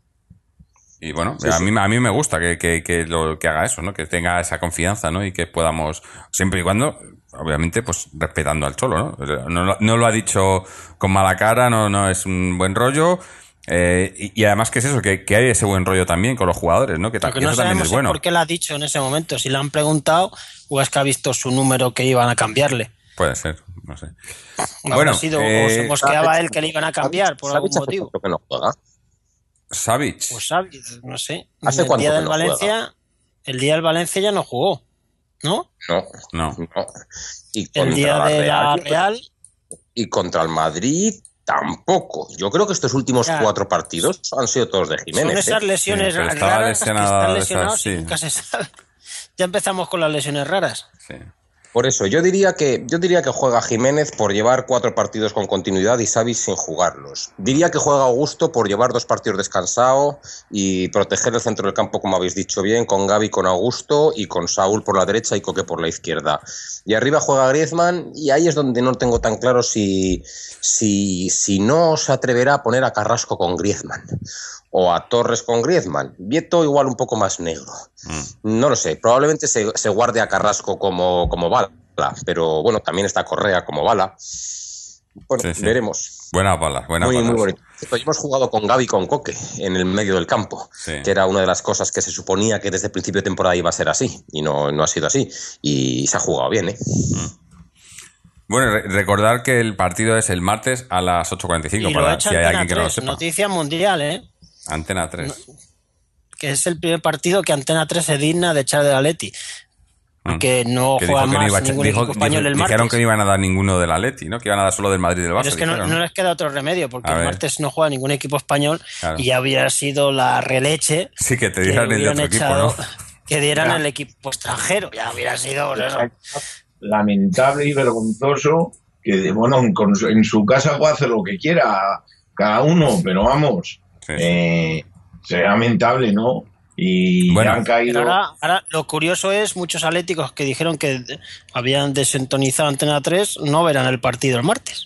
Y bueno, sí, a, mí, a mí me gusta que, que, que, lo, que haga eso, ¿no? Que tenga esa confianza, ¿no? Y que podamos, siempre y cuando... Obviamente, pues respetando al Cholo, ¿no? No, no lo ha dicho con mala cara, no, no es un buen rollo. Eh, y, y además, que es eso? Que, que hay ese buen rollo también con los jugadores, ¿no? Que, Porque que no eso también es bueno. ¿Por qué lo ha dicho en ese momento? Si le han preguntado, o es que ha visto su número que iban a cambiarle. Puede ser, no sé. No, bueno, sido, eh, o se mosqueaba él que le iban a cambiar por algún motivo. Que no juega. Savic. Pues Savic, no sé. ¿Hace el cuánto día que del no Valencia, juega? El día del Valencia ya no jugó. ¿no? No, No. no. Y El día contra de la Real, Real. y contra el Madrid tampoco. Yo creo que estos últimos Ya. cuatro partidos han sido todos de Son Jiménez. esas ¿eh? lesiones Sí, pero estaba raras que lesionada están de esas, lesionados sí. y nunca se sabe. Ya empezamos con las lesiones raras. Sí. Por eso, yo diría que yo diría que juega Jiménez por llevar cuatro partidos con continuidad y Xavi sin jugarlos. Diría que juega Augusto por llevar dos partidos descansado y proteger el centro del campo, como habéis dicho bien, con Gavi, con Augusto y con Saúl por la derecha y Coque por la izquierda. Y arriba juega Griezmann y ahí es donde no tengo tan claro si, si, si no se atreverá a poner a Carrasco con Griezmann o a Torres con Griezmann. Vieto igual un poco más negro. Mm. No lo sé, probablemente se, se guarde a Carrasco como, como bala, pero bueno, también está Correa como bala. Bueno, sí, sí. Veremos. Buenas balas, buenas muy, balas. Muy bonito. Hemos jugado con Gavi y con Coque en el medio del campo, sí. que era una de las cosas que se suponía que desde el principio de temporada iba a ser así, y no, no ha sido así. Y se ha jugado bien, ¿eh? Mm. Bueno, re- recordar que el partido es el martes a las ocho cuarenta y cinco, y para si hay alguien que no lo sepa. Noticia mundial, ¿eh? Antena tres. No, que es el primer partido que Antena tres se digna de echar del Atleti. Que no que juega que más no ningún dijo, equipo español dijo, el martes. Dijeron que no iban a dar ninguno del Atleti, ¿no? Que iban a dar solo del Madrid y del Barça. Pero es que no, no les queda otro remedio, porque a el ver. martes no juega ningún equipo español, claro. Y ya hubiera sido la releche. Sí, que te dieran el otro echado, equipo, ¿no? Que dieran ya. El equipo extranjero, ya hubiera sido pues, eso. Lamentable y vergonzoso que, bueno, con, en su casa puede hacer lo que quiera cada uno, pero vamos, sí. eh, será lamentable, ¿no? Y bueno, han caído. Ahora, ahora lo curioso es, muchos atléticos que dijeron que habían desintonizado Antena tres no verán el partido el martes.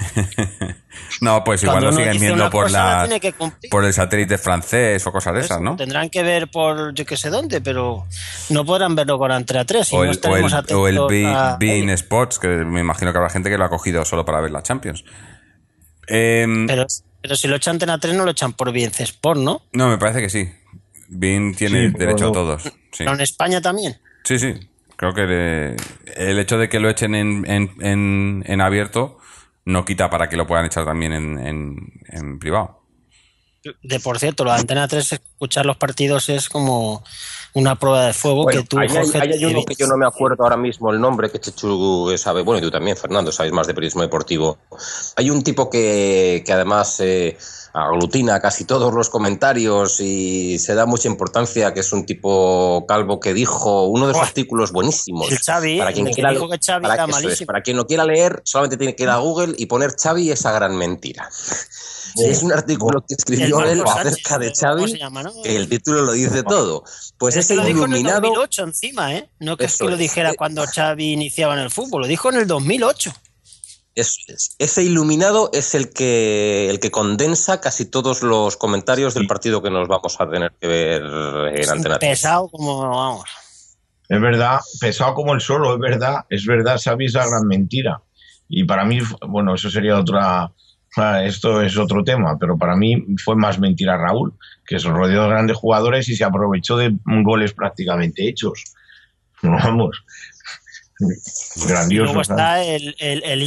No, pues igual lo siguen viendo por la, la por el satélite francés o cosas de esas, ¿no? Tendrán que ver por yo que sé dónde, pero no podrán verlo con Antena tres. Si o, no el, o, el, o el a... Bein Sports, que me imagino que habrá gente que lo ha cogido solo para ver la Champions. Eh, pero, pero si lo echan Antena tres no lo echan por Bein Sport, ¿no? No, me parece que sí. Bein tiene sí, derecho no. a todos. Sí. ¿Pero en España también? Sí, sí. Creo que de, el hecho de que lo echen en, en, en, en abierto no quita para que lo puedan echar también en, en, en privado. De por cierto, la Antena tres, escuchar los partidos es como una prueba de fuego bueno, que tú, hay, Jorge... Hay, hay uno que yo no me acuerdo ahora mismo el nombre, que Chechu sabe, bueno, y tú también, Fernando, sabes más de periodismo deportivo. Hay un tipo que, que además eh, aglutina casi todos los comentarios y se da mucha importancia, que es un tipo calvo que dijo uno de sus oh, artículos buenísimos. El Xavi, para quien el quiera, que dijo que Xavi para, era que malísimo. Es, para quien lo quiera leer, solamente tiene que ir a Google y poner Xavi esa gran mentira. Sí, es un artículo que escribió él acerca de Xavi, se llama, ¿no? Que el título lo dice todo. Pues ese lo iluminado... dijo en el dos mil ocho encima, ¿eh? No que, es que lo dijera es. cuando Xavi iniciaba en el fútbol, lo dijo en el dos mil ocho. Eso es. Ese iluminado es el que el que condensa casi todos los comentarios del partido que nos vamos a tener que ver en es Antena tres. Pesado como, vamos. Es verdad, pesado como el solo, es verdad, es verdad, Xavi es la gran mentira. Y para mí, bueno, eso sería otra... Esto es otro tema, pero para mí fue más mentira Raúl, que se rodeó de grandes jugadores y se aprovechó de goles prácticamente hechos. Vamos, grandioso. Luego está el, el, el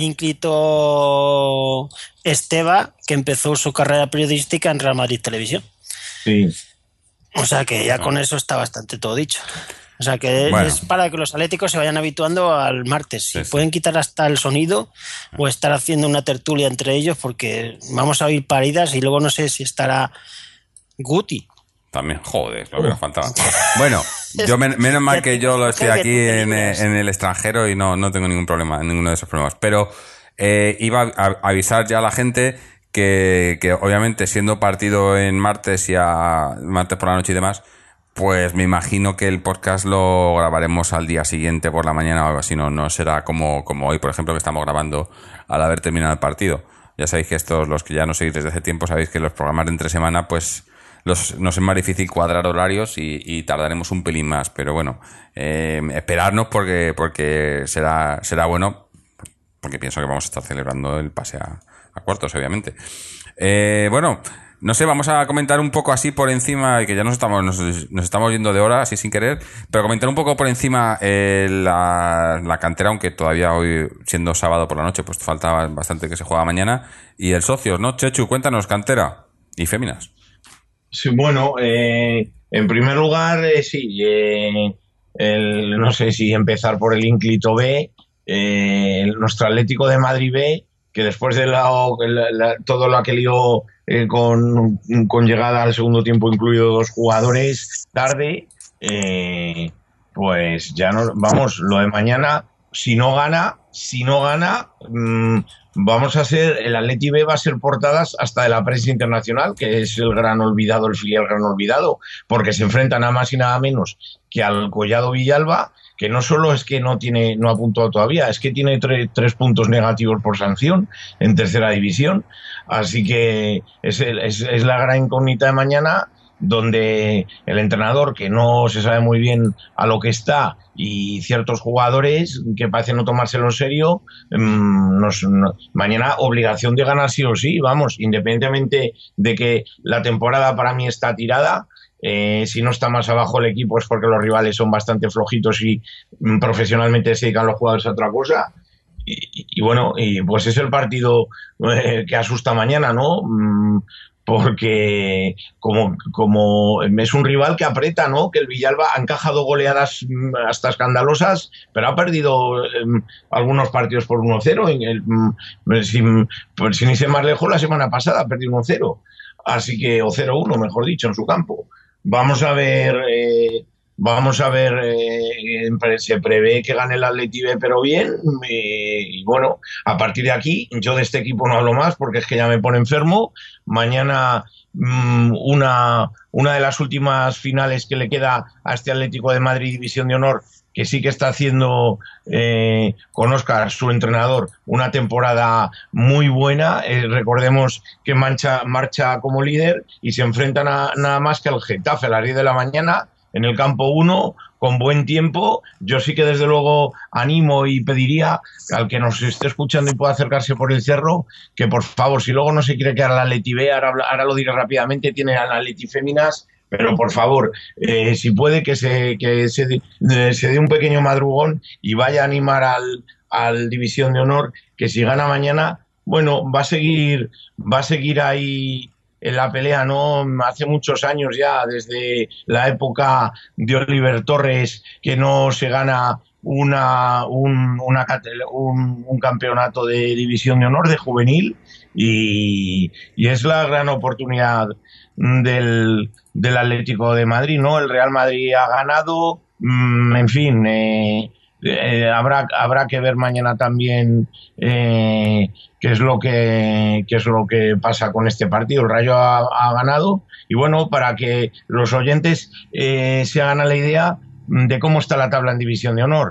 ínclito Esteba, que empezó su carrera periodística en Real Madrid Televisión. Sí. O sea que ya con eso está bastante todo dicho. O sea que bueno. Es para que los atléticos se vayan habituando al martes. Si sí, sí. Pueden quitar hasta el sonido o estar haciendo una tertulia entre ellos, porque vamos a oír paridas y luego no sé si estará Guti. También, joder, lo que nos faltaba. Bueno, yo men- menos mal que yo lo estoy aquí en, en el extranjero y no, no tengo ningún problema, ninguno de esos problemas. Pero eh, iba a avisar ya a la gente que, que obviamente siendo partido en martes y a martes por la noche y demás, pues me imagino que el podcast lo grabaremos al día siguiente por la mañana o algo así, no, no será como, como hoy, por ejemplo, que estamos grabando al haber terminado el partido. Ya sabéis que estos, los que ya nos seguís desde hace tiempo, sabéis que los programas de entre semana, pues los, nos es más difícil cuadrar horarios y, y tardaremos un pelín más, pero bueno, eh, esperarnos porque, porque será, será bueno, porque pienso que vamos a estar celebrando el pase a, a cuartos, obviamente. Eh, bueno... No sé, vamos a comentar un poco así por encima, que ya nos estamos nos, nos estamos yendo de hora, así sin querer, pero comentar un poco por encima eh, la, la cantera, aunque todavía hoy, siendo sábado por la noche, pues falta bastante que se juega mañana, y el Socios, ¿no? Chechu, cuéntanos, cantera y féminas. Sí, bueno, eh, en primer lugar, eh, sí, eh, el, no sé si empezar por el ínclito B, eh, nuestro Atlético de Madrid B, que después de la, la, la, todo lo que lió eh, con, con llegada al segundo tiempo, incluido dos jugadores tarde, eh, pues ya no, vamos, lo de mañana, si no gana, si no gana, mmm, vamos a ser, el Atleti B va a ser portadas hasta de la prensa internacional, que es el gran olvidado, el filial gran olvidado, porque se enfrenta nada más y nada menos que al Collado Villalba, que no solo es que no tiene, no ha puntuado todavía, es que tiene tre, tres puntos negativos por sanción en tercera división. Así que es, el, es, es la gran incógnita de mañana, donde el entrenador, que no se sabe muy bien a lo que está, y ciertos jugadores que parecen no tomárselo en serio, mmm, nos, no, mañana obligación de ganar sí o sí, vamos, independientemente de que la temporada para mí está tirada. Eh, si no está más abajo el equipo es porque los rivales son bastante flojitos y mm, profesionalmente se dedican los jugadores a otra cosa. Y, y, y bueno, y pues es el partido eh, que asusta mañana, ¿no? Mm, porque como, como es un rival que aprieta, ¿no? Que el Villalba ha encajado goleadas hasta escandalosas, pero ha perdido eh, algunos partidos por uno cero. Sin, pues, sin irse más lejos, la semana pasada perdió uno cero. Así que, o cero uno, mejor dicho, en su campo. Vamos a ver, eh, vamos a ver, eh, se prevé que gane el Atleti B, pero bien, eh, y bueno, a partir de aquí, yo de este equipo no hablo más porque es que ya me pone enfermo. Mañana mmm, una, una de las últimas finales que le queda a este Atlético de Madrid División de Honor, que sí que está haciendo eh, con Óscar, su entrenador, una temporada muy buena. Eh, recordemos que mancha, marcha como líder y se enfrentan a, nada más que al Getafe a las diez de la mañana en el campo uno, con buen tiempo. Yo sí que desde luego animo y pediría al que nos esté escuchando y pueda acercarse por el cerro, que por favor, si luego no se quiere quedar al Atleti B, ahora, ahora lo diré rápidamente, tiene al Atleti Féminas, pero por favor, eh, si puede que se que se, eh, se dé un pequeño madrugón y vaya a animar al, al División de Honor, que si gana mañana, bueno, va a seguir, va a seguir ahí en la pelea, ¿no? Hace muchos años ya, desde la época de Oliver Torres, que no se gana una, un, una, un, un campeonato de División de Honor de juvenil, y, y es la gran oportunidad del, del Atlético de Madrid, ¿no? El Real Madrid ha ganado, mmm, en fin, eh, eh, habrá, habrá que ver mañana también eh, qué es lo que qué es lo que pasa con este partido. El Rayo ha, ha ganado, y bueno, para que los oyentes eh, se hagan a la idea de cómo está la tabla en División de Honor.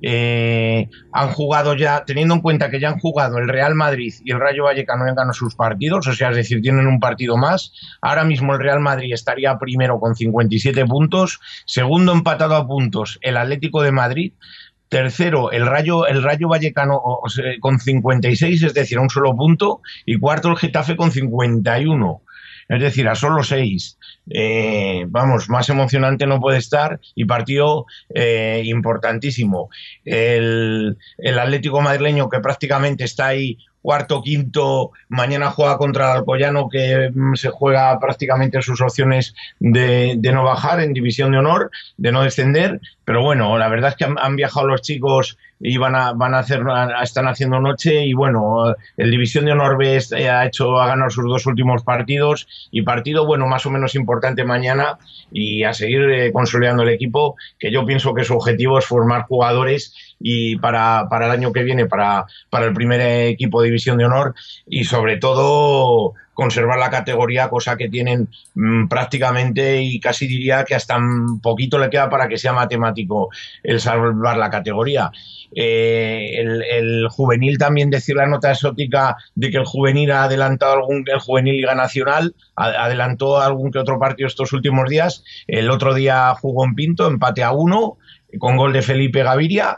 Eh, han jugado ya, teniendo en cuenta que ya han jugado el Real Madrid y el Rayo Vallecano, han ganado sus partidos, o sea, es decir, tienen un partido más. Ahora mismo el Real Madrid estaría primero con cincuenta y siete puntos, segundo empatado a puntos el Atlético de Madrid, tercero el Rayo, el Rayo Vallecano o sea, con cincuenta y seis, es decir, a un solo punto, y cuarto el Getafe con cincuenta y uno. Es decir, a solo seis. Eh, vamos, más emocionante no puede estar, y partido eh, importantísimo. El, el Atlético madrileño, que prácticamente está ahí cuarto, quinto, mañana juega contra el Alcoyano, que mm, se juega prácticamente sus opciones de, de no bajar en División de Honor, de no descender, pero bueno, la verdad es que han, han viajado los chicos y van a, van a hacer, están haciendo noche, y bueno, el División de Honor B ha hecho, ha ganado sus dos últimos partidos, y partido, bueno, más o menos importante mañana, y a seguir eh, consolidando el equipo, que yo pienso que su objetivo es formar jugadores y para, para el año que viene, para, para el primer equipo de División de Honor, y sobre todo conservar la categoría, cosa que tienen mmm, prácticamente, y casi diría que hasta un poquito le queda para que sea matemático el salvar la categoría. Eh, el, el juvenil, también decir la nota exótica de que el juvenil ha adelantado algún, el juvenil Liga Nacional a, adelantó algún que otro partido estos últimos días. El otro día jugó en Pinto, empate a uno, con gol de Felipe Gaviria,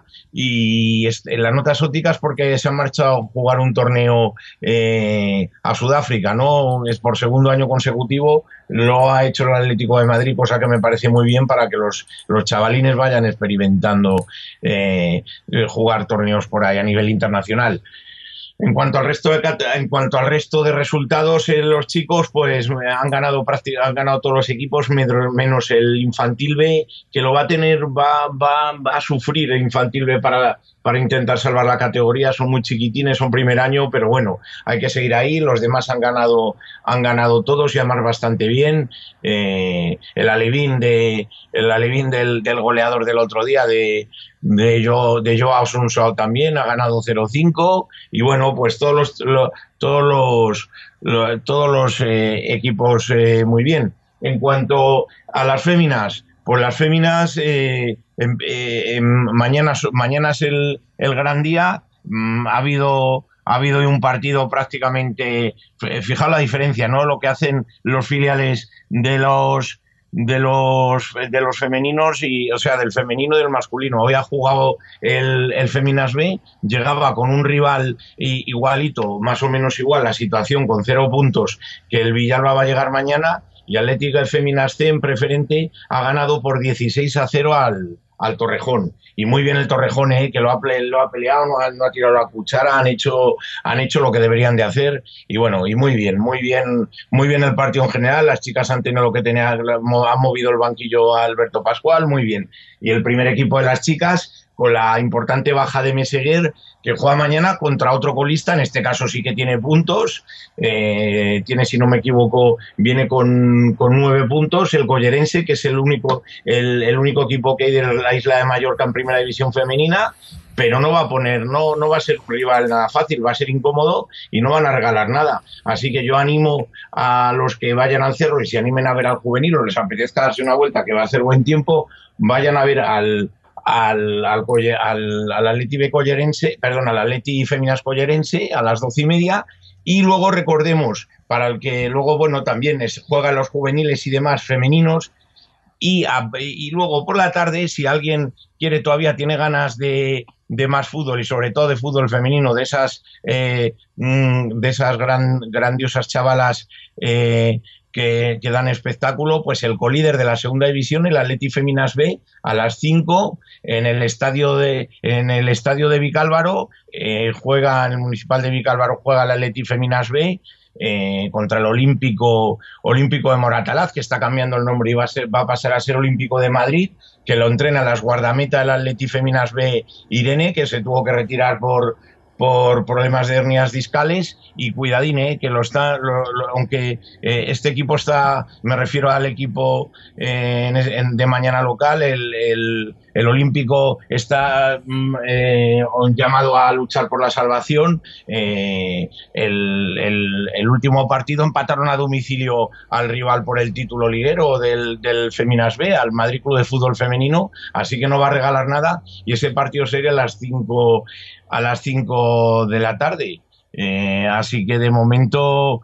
y en la nota exótica es porque se han marchado a jugar un torneo eh, a Sudáfrica, ¿no? Es por segundo año consecutivo, lo ha hecho el Atlético de Madrid, cosa que me parece muy bien para que los, los chavalines vayan experimentando eh, jugar torneos por ahí a nivel internacional. En cuanto al resto de en cuanto al resto de resultados, eh, los chicos pues han ganado han ganado todos los equipos menos el Infantil B, que lo va a tener va va, va a sufrir el Infantil B para para intentar salvar la categoría. Son muy chiquitines, son primer año, pero bueno, hay que seguir ahí. Los demás han ganado han ganado todos y además bastante bien. Eh, el alevín de el alevín del, del goleador del otro día de de yo de Joao Sunsao también ha ganado cero cinco, y bueno, pues todos los lo, todos los lo, todos los eh, equipos eh, muy bien. En cuanto a las féminas, pues las féminas eh, eh, eh, mañana mañana es el, el gran día. Mm, ha habido ha habido un partido prácticamente, fijaos la diferencia, ¿no? Lo que hacen los filiales de los de los de los femeninos, y o sea, del femenino y del masculino. Hoy ha jugado el, el Féminas B, llegaba con un rival igualito, más o menos igual la situación, con cero puntos, que el Villalba va a llegar mañana, y Atlético de Féminas C en preferente ha ganado por dieciséis a cero al, al Torrejón. Y muy bien el Torrejón, ¿eh? Que lo ha, lo ha peleado, no ha, no ha tirado la cuchara, han hecho, han hecho lo que deberían de hacer, y bueno, y muy bien, muy bien, muy bien el partido en general. Las chicas han tenido lo que tenía, han movido el banquillo a Alberto Pascual, muy bien. Y el primer equipo de las chicas, con la importante baja de Meseguer, que juega mañana contra otro colista, en este caso sí que tiene puntos, eh, tiene, si no me equivoco, viene con, con nueve puntos, el Collerense, que es el único, el, el único equipo que hay de la isla de Mallorca en primera división femenina, pero no va a poner, no, no va a ser un rival nada fácil, va a ser incómodo y no van a regalar nada. Así que yo animo a los que vayan al Cerro y se animen a ver al juvenil o les apetezca darse una vuelta, que va a hacer buen tiempo, vayan a ver al al al, al, al Atleti B Collerense, perdón, al Atleti Féminas Collerense a las doce y media. Y luego recordemos, para el que luego, bueno, también es, juegan los juveniles y demás femeninos, y, a, y luego por la tarde, si alguien quiere, todavía tiene ganas de, de más fútbol, y sobre todo de fútbol femenino, de esas eh, de esas gran, grandiosas chavalas eh, Que, que dan espectáculo, pues el colíder de la segunda división, el Atleti Féminas B, a las cinco en el estadio de en el estadio de Vicálvaro, eh, juega en el Municipal de Vicálvaro, juega el Atleti Féminas B eh, contra el Olímpico Olímpico de Moratalaz, que está cambiando el nombre y va a ser, va a pasar a ser Olímpico de Madrid, que lo entrena las guardametas del Atleti Féminas B, Irene, que se tuvo que retirar por por problemas de hernias discales, y cuidadín, eh, que lo está, lo, lo, aunque eh, este equipo está, me refiero al equipo eh, en, en, de mañana local, el, el, el Olímpico está eh, llamado a luchar por la salvación. Eh, el, el, el último partido empataron a domicilio al rival por el título liguero del, del Féminas B, al Madrid Club de Fútbol Femenino, así que no va a regalar nada, y ese partido sería a las cinco a las cinco de la tarde. Eh, así que de momento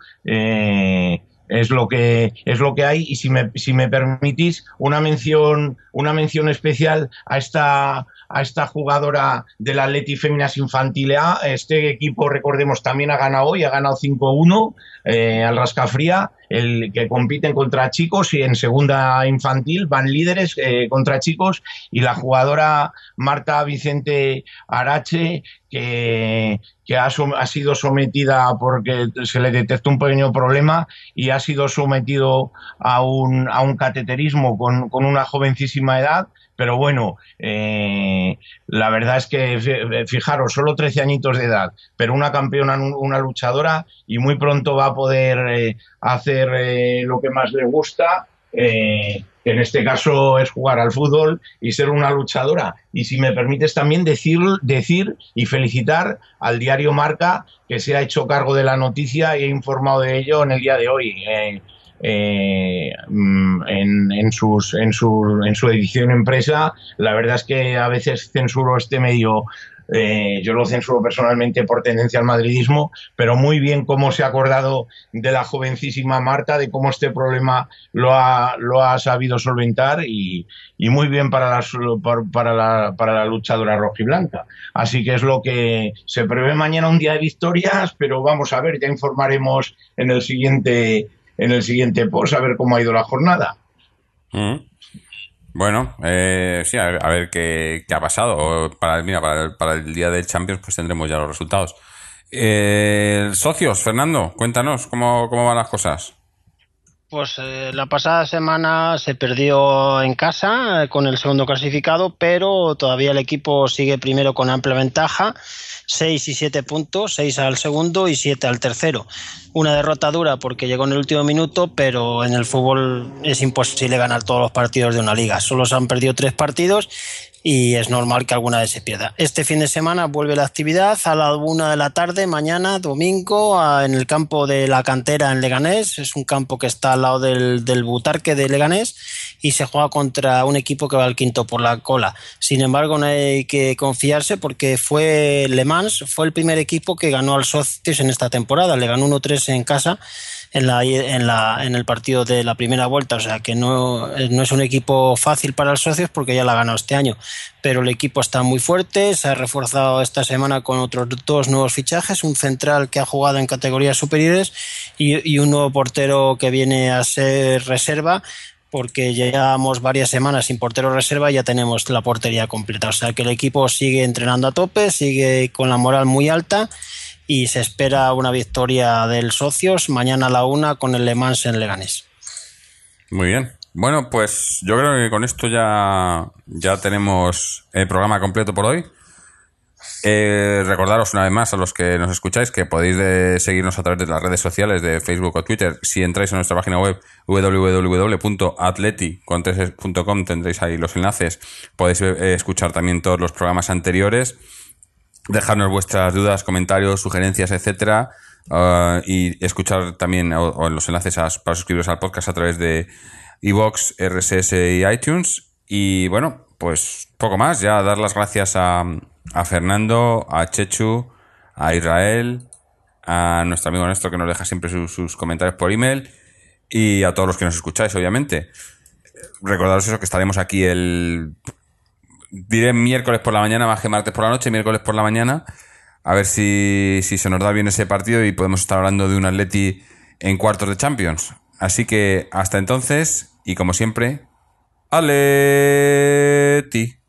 eh, es lo que es lo que hay. Y si me si me permitís una mención una mención especial a esta a esta jugadora del Atleti Féminas Infantil A. Este equipo, recordemos, también ha ganado hoy, ha ganado cinco uno eh, al Rascafría, el que compiten contra chicos, y en segunda infantil van líderes eh, contra chicos, y la jugadora Marta Vicente Arache, que, que ha, ha sido sometida porque se le detectó un pequeño problema y ha sido sometido a un, a un cateterismo con, con una jovencísima edad. Pero bueno, eh, la verdad es que, fijaros, solo trece añitos de edad, pero una campeona, una luchadora, y muy pronto va a poder eh, hacer eh, lo que más le gusta, eh, que en este caso es jugar al fútbol y ser una luchadora. Y si me permites también decir, decir y felicitar al diario Marca, que se ha hecho cargo de la noticia y ha informado de ello en el día de hoy. Eh, Eh, en, en, sus, en, su, en su edición impresa. La verdad es que a veces censuro este medio, eh, yo lo censuro personalmente por tendencia al madridismo, pero muy bien cómo se ha acordado de la jovencísima Marta, de cómo este problema lo ha, lo ha sabido solventar, y, y muy bien para la, para, la, para la luchadora rojiblanca. Así que es lo que se prevé mañana, un día de victorias, pero vamos a ver, ya informaremos en el siguiente en el siguiente post a ver cómo ha ido la jornada. Mm. Bueno, eh, sí, a ver, a ver qué, qué ha pasado. Para, mira, para el, para el día del Champions pues tendremos ya los resultados. Eh, socios, Fernando, cuéntanos cómo, cómo van las cosas. Pues eh, la pasada semana se perdió en casa eh, con el segundo clasificado, pero todavía el equipo sigue primero con amplia ventaja, seis y siete puntos, seis al segundo y siete al tercero. Una derrota dura porque llegó en el último minuto, pero en el fútbol es imposible ganar todos los partidos de una liga. Solo se han perdido tres partidos y es normal que alguna vez se pierda. Este fin de semana vuelve la actividad a la una de la tarde, mañana, domingo, a, en el campo de la Cantera en Leganés. Es un campo que está al lado del, del Butarque de Leganés y se juega contra un equipo que va al quinto por la cola. Sin embargo, no hay que confiarse porque fue Le Mans, fue el primer equipo que ganó al Socios en esta temporada. Le ganó uno tres en casa en, la, en, la, en el partido de la primera vuelta, o sea que no, no es un equipo fácil para los Socios porque ya la ha ganado este año, pero el equipo está muy fuerte, se ha reforzado esta semana con otros dos nuevos fichajes, un central que ha jugado en categorías superiores y, y un nuevo portero que viene a ser reserva, porque llevamos varias semanas sin portero reserva y ya tenemos la portería completa, o sea que el equipo sigue entrenando a tope, sigue con la moral muy alta y se espera una victoria del Socios mañana a la una con el Le Mans en Leganés. Muy bien. Bueno, pues yo creo que con esto ya, ya tenemos el programa completo por hoy. Eh, recordaros una vez más a los que nos escucháis que podéis de seguirnos a través de las redes sociales de Facebook o Twitter. Si entráis a nuestra página web doble u doble u doble u punto atleti punto com tendréis ahí los enlaces. Podéis eh, escuchar también todos los programas anteriores. Dejarnos vuestras dudas, comentarios, sugerencias, etcétera, uh, y escuchar también o, o los enlaces a, para suscribiros al podcast a través de iVoox, R S S y iTunes. Y bueno, pues poco más. Ya dar las gracias a, a Fernando, a Chechu, a Israel, a nuestro amigo Néstor que nos deja siempre sus, sus comentarios por email y a todos los que nos escucháis, obviamente. Recordaros eso, que estaremos aquí el... diré miércoles por la mañana más que martes por la noche, miércoles por la mañana, a ver si, si se nos da bien ese partido y podemos estar hablando de un Atleti en cuartos de Champions. Así que hasta entonces, y como siempre, ¡Atleti!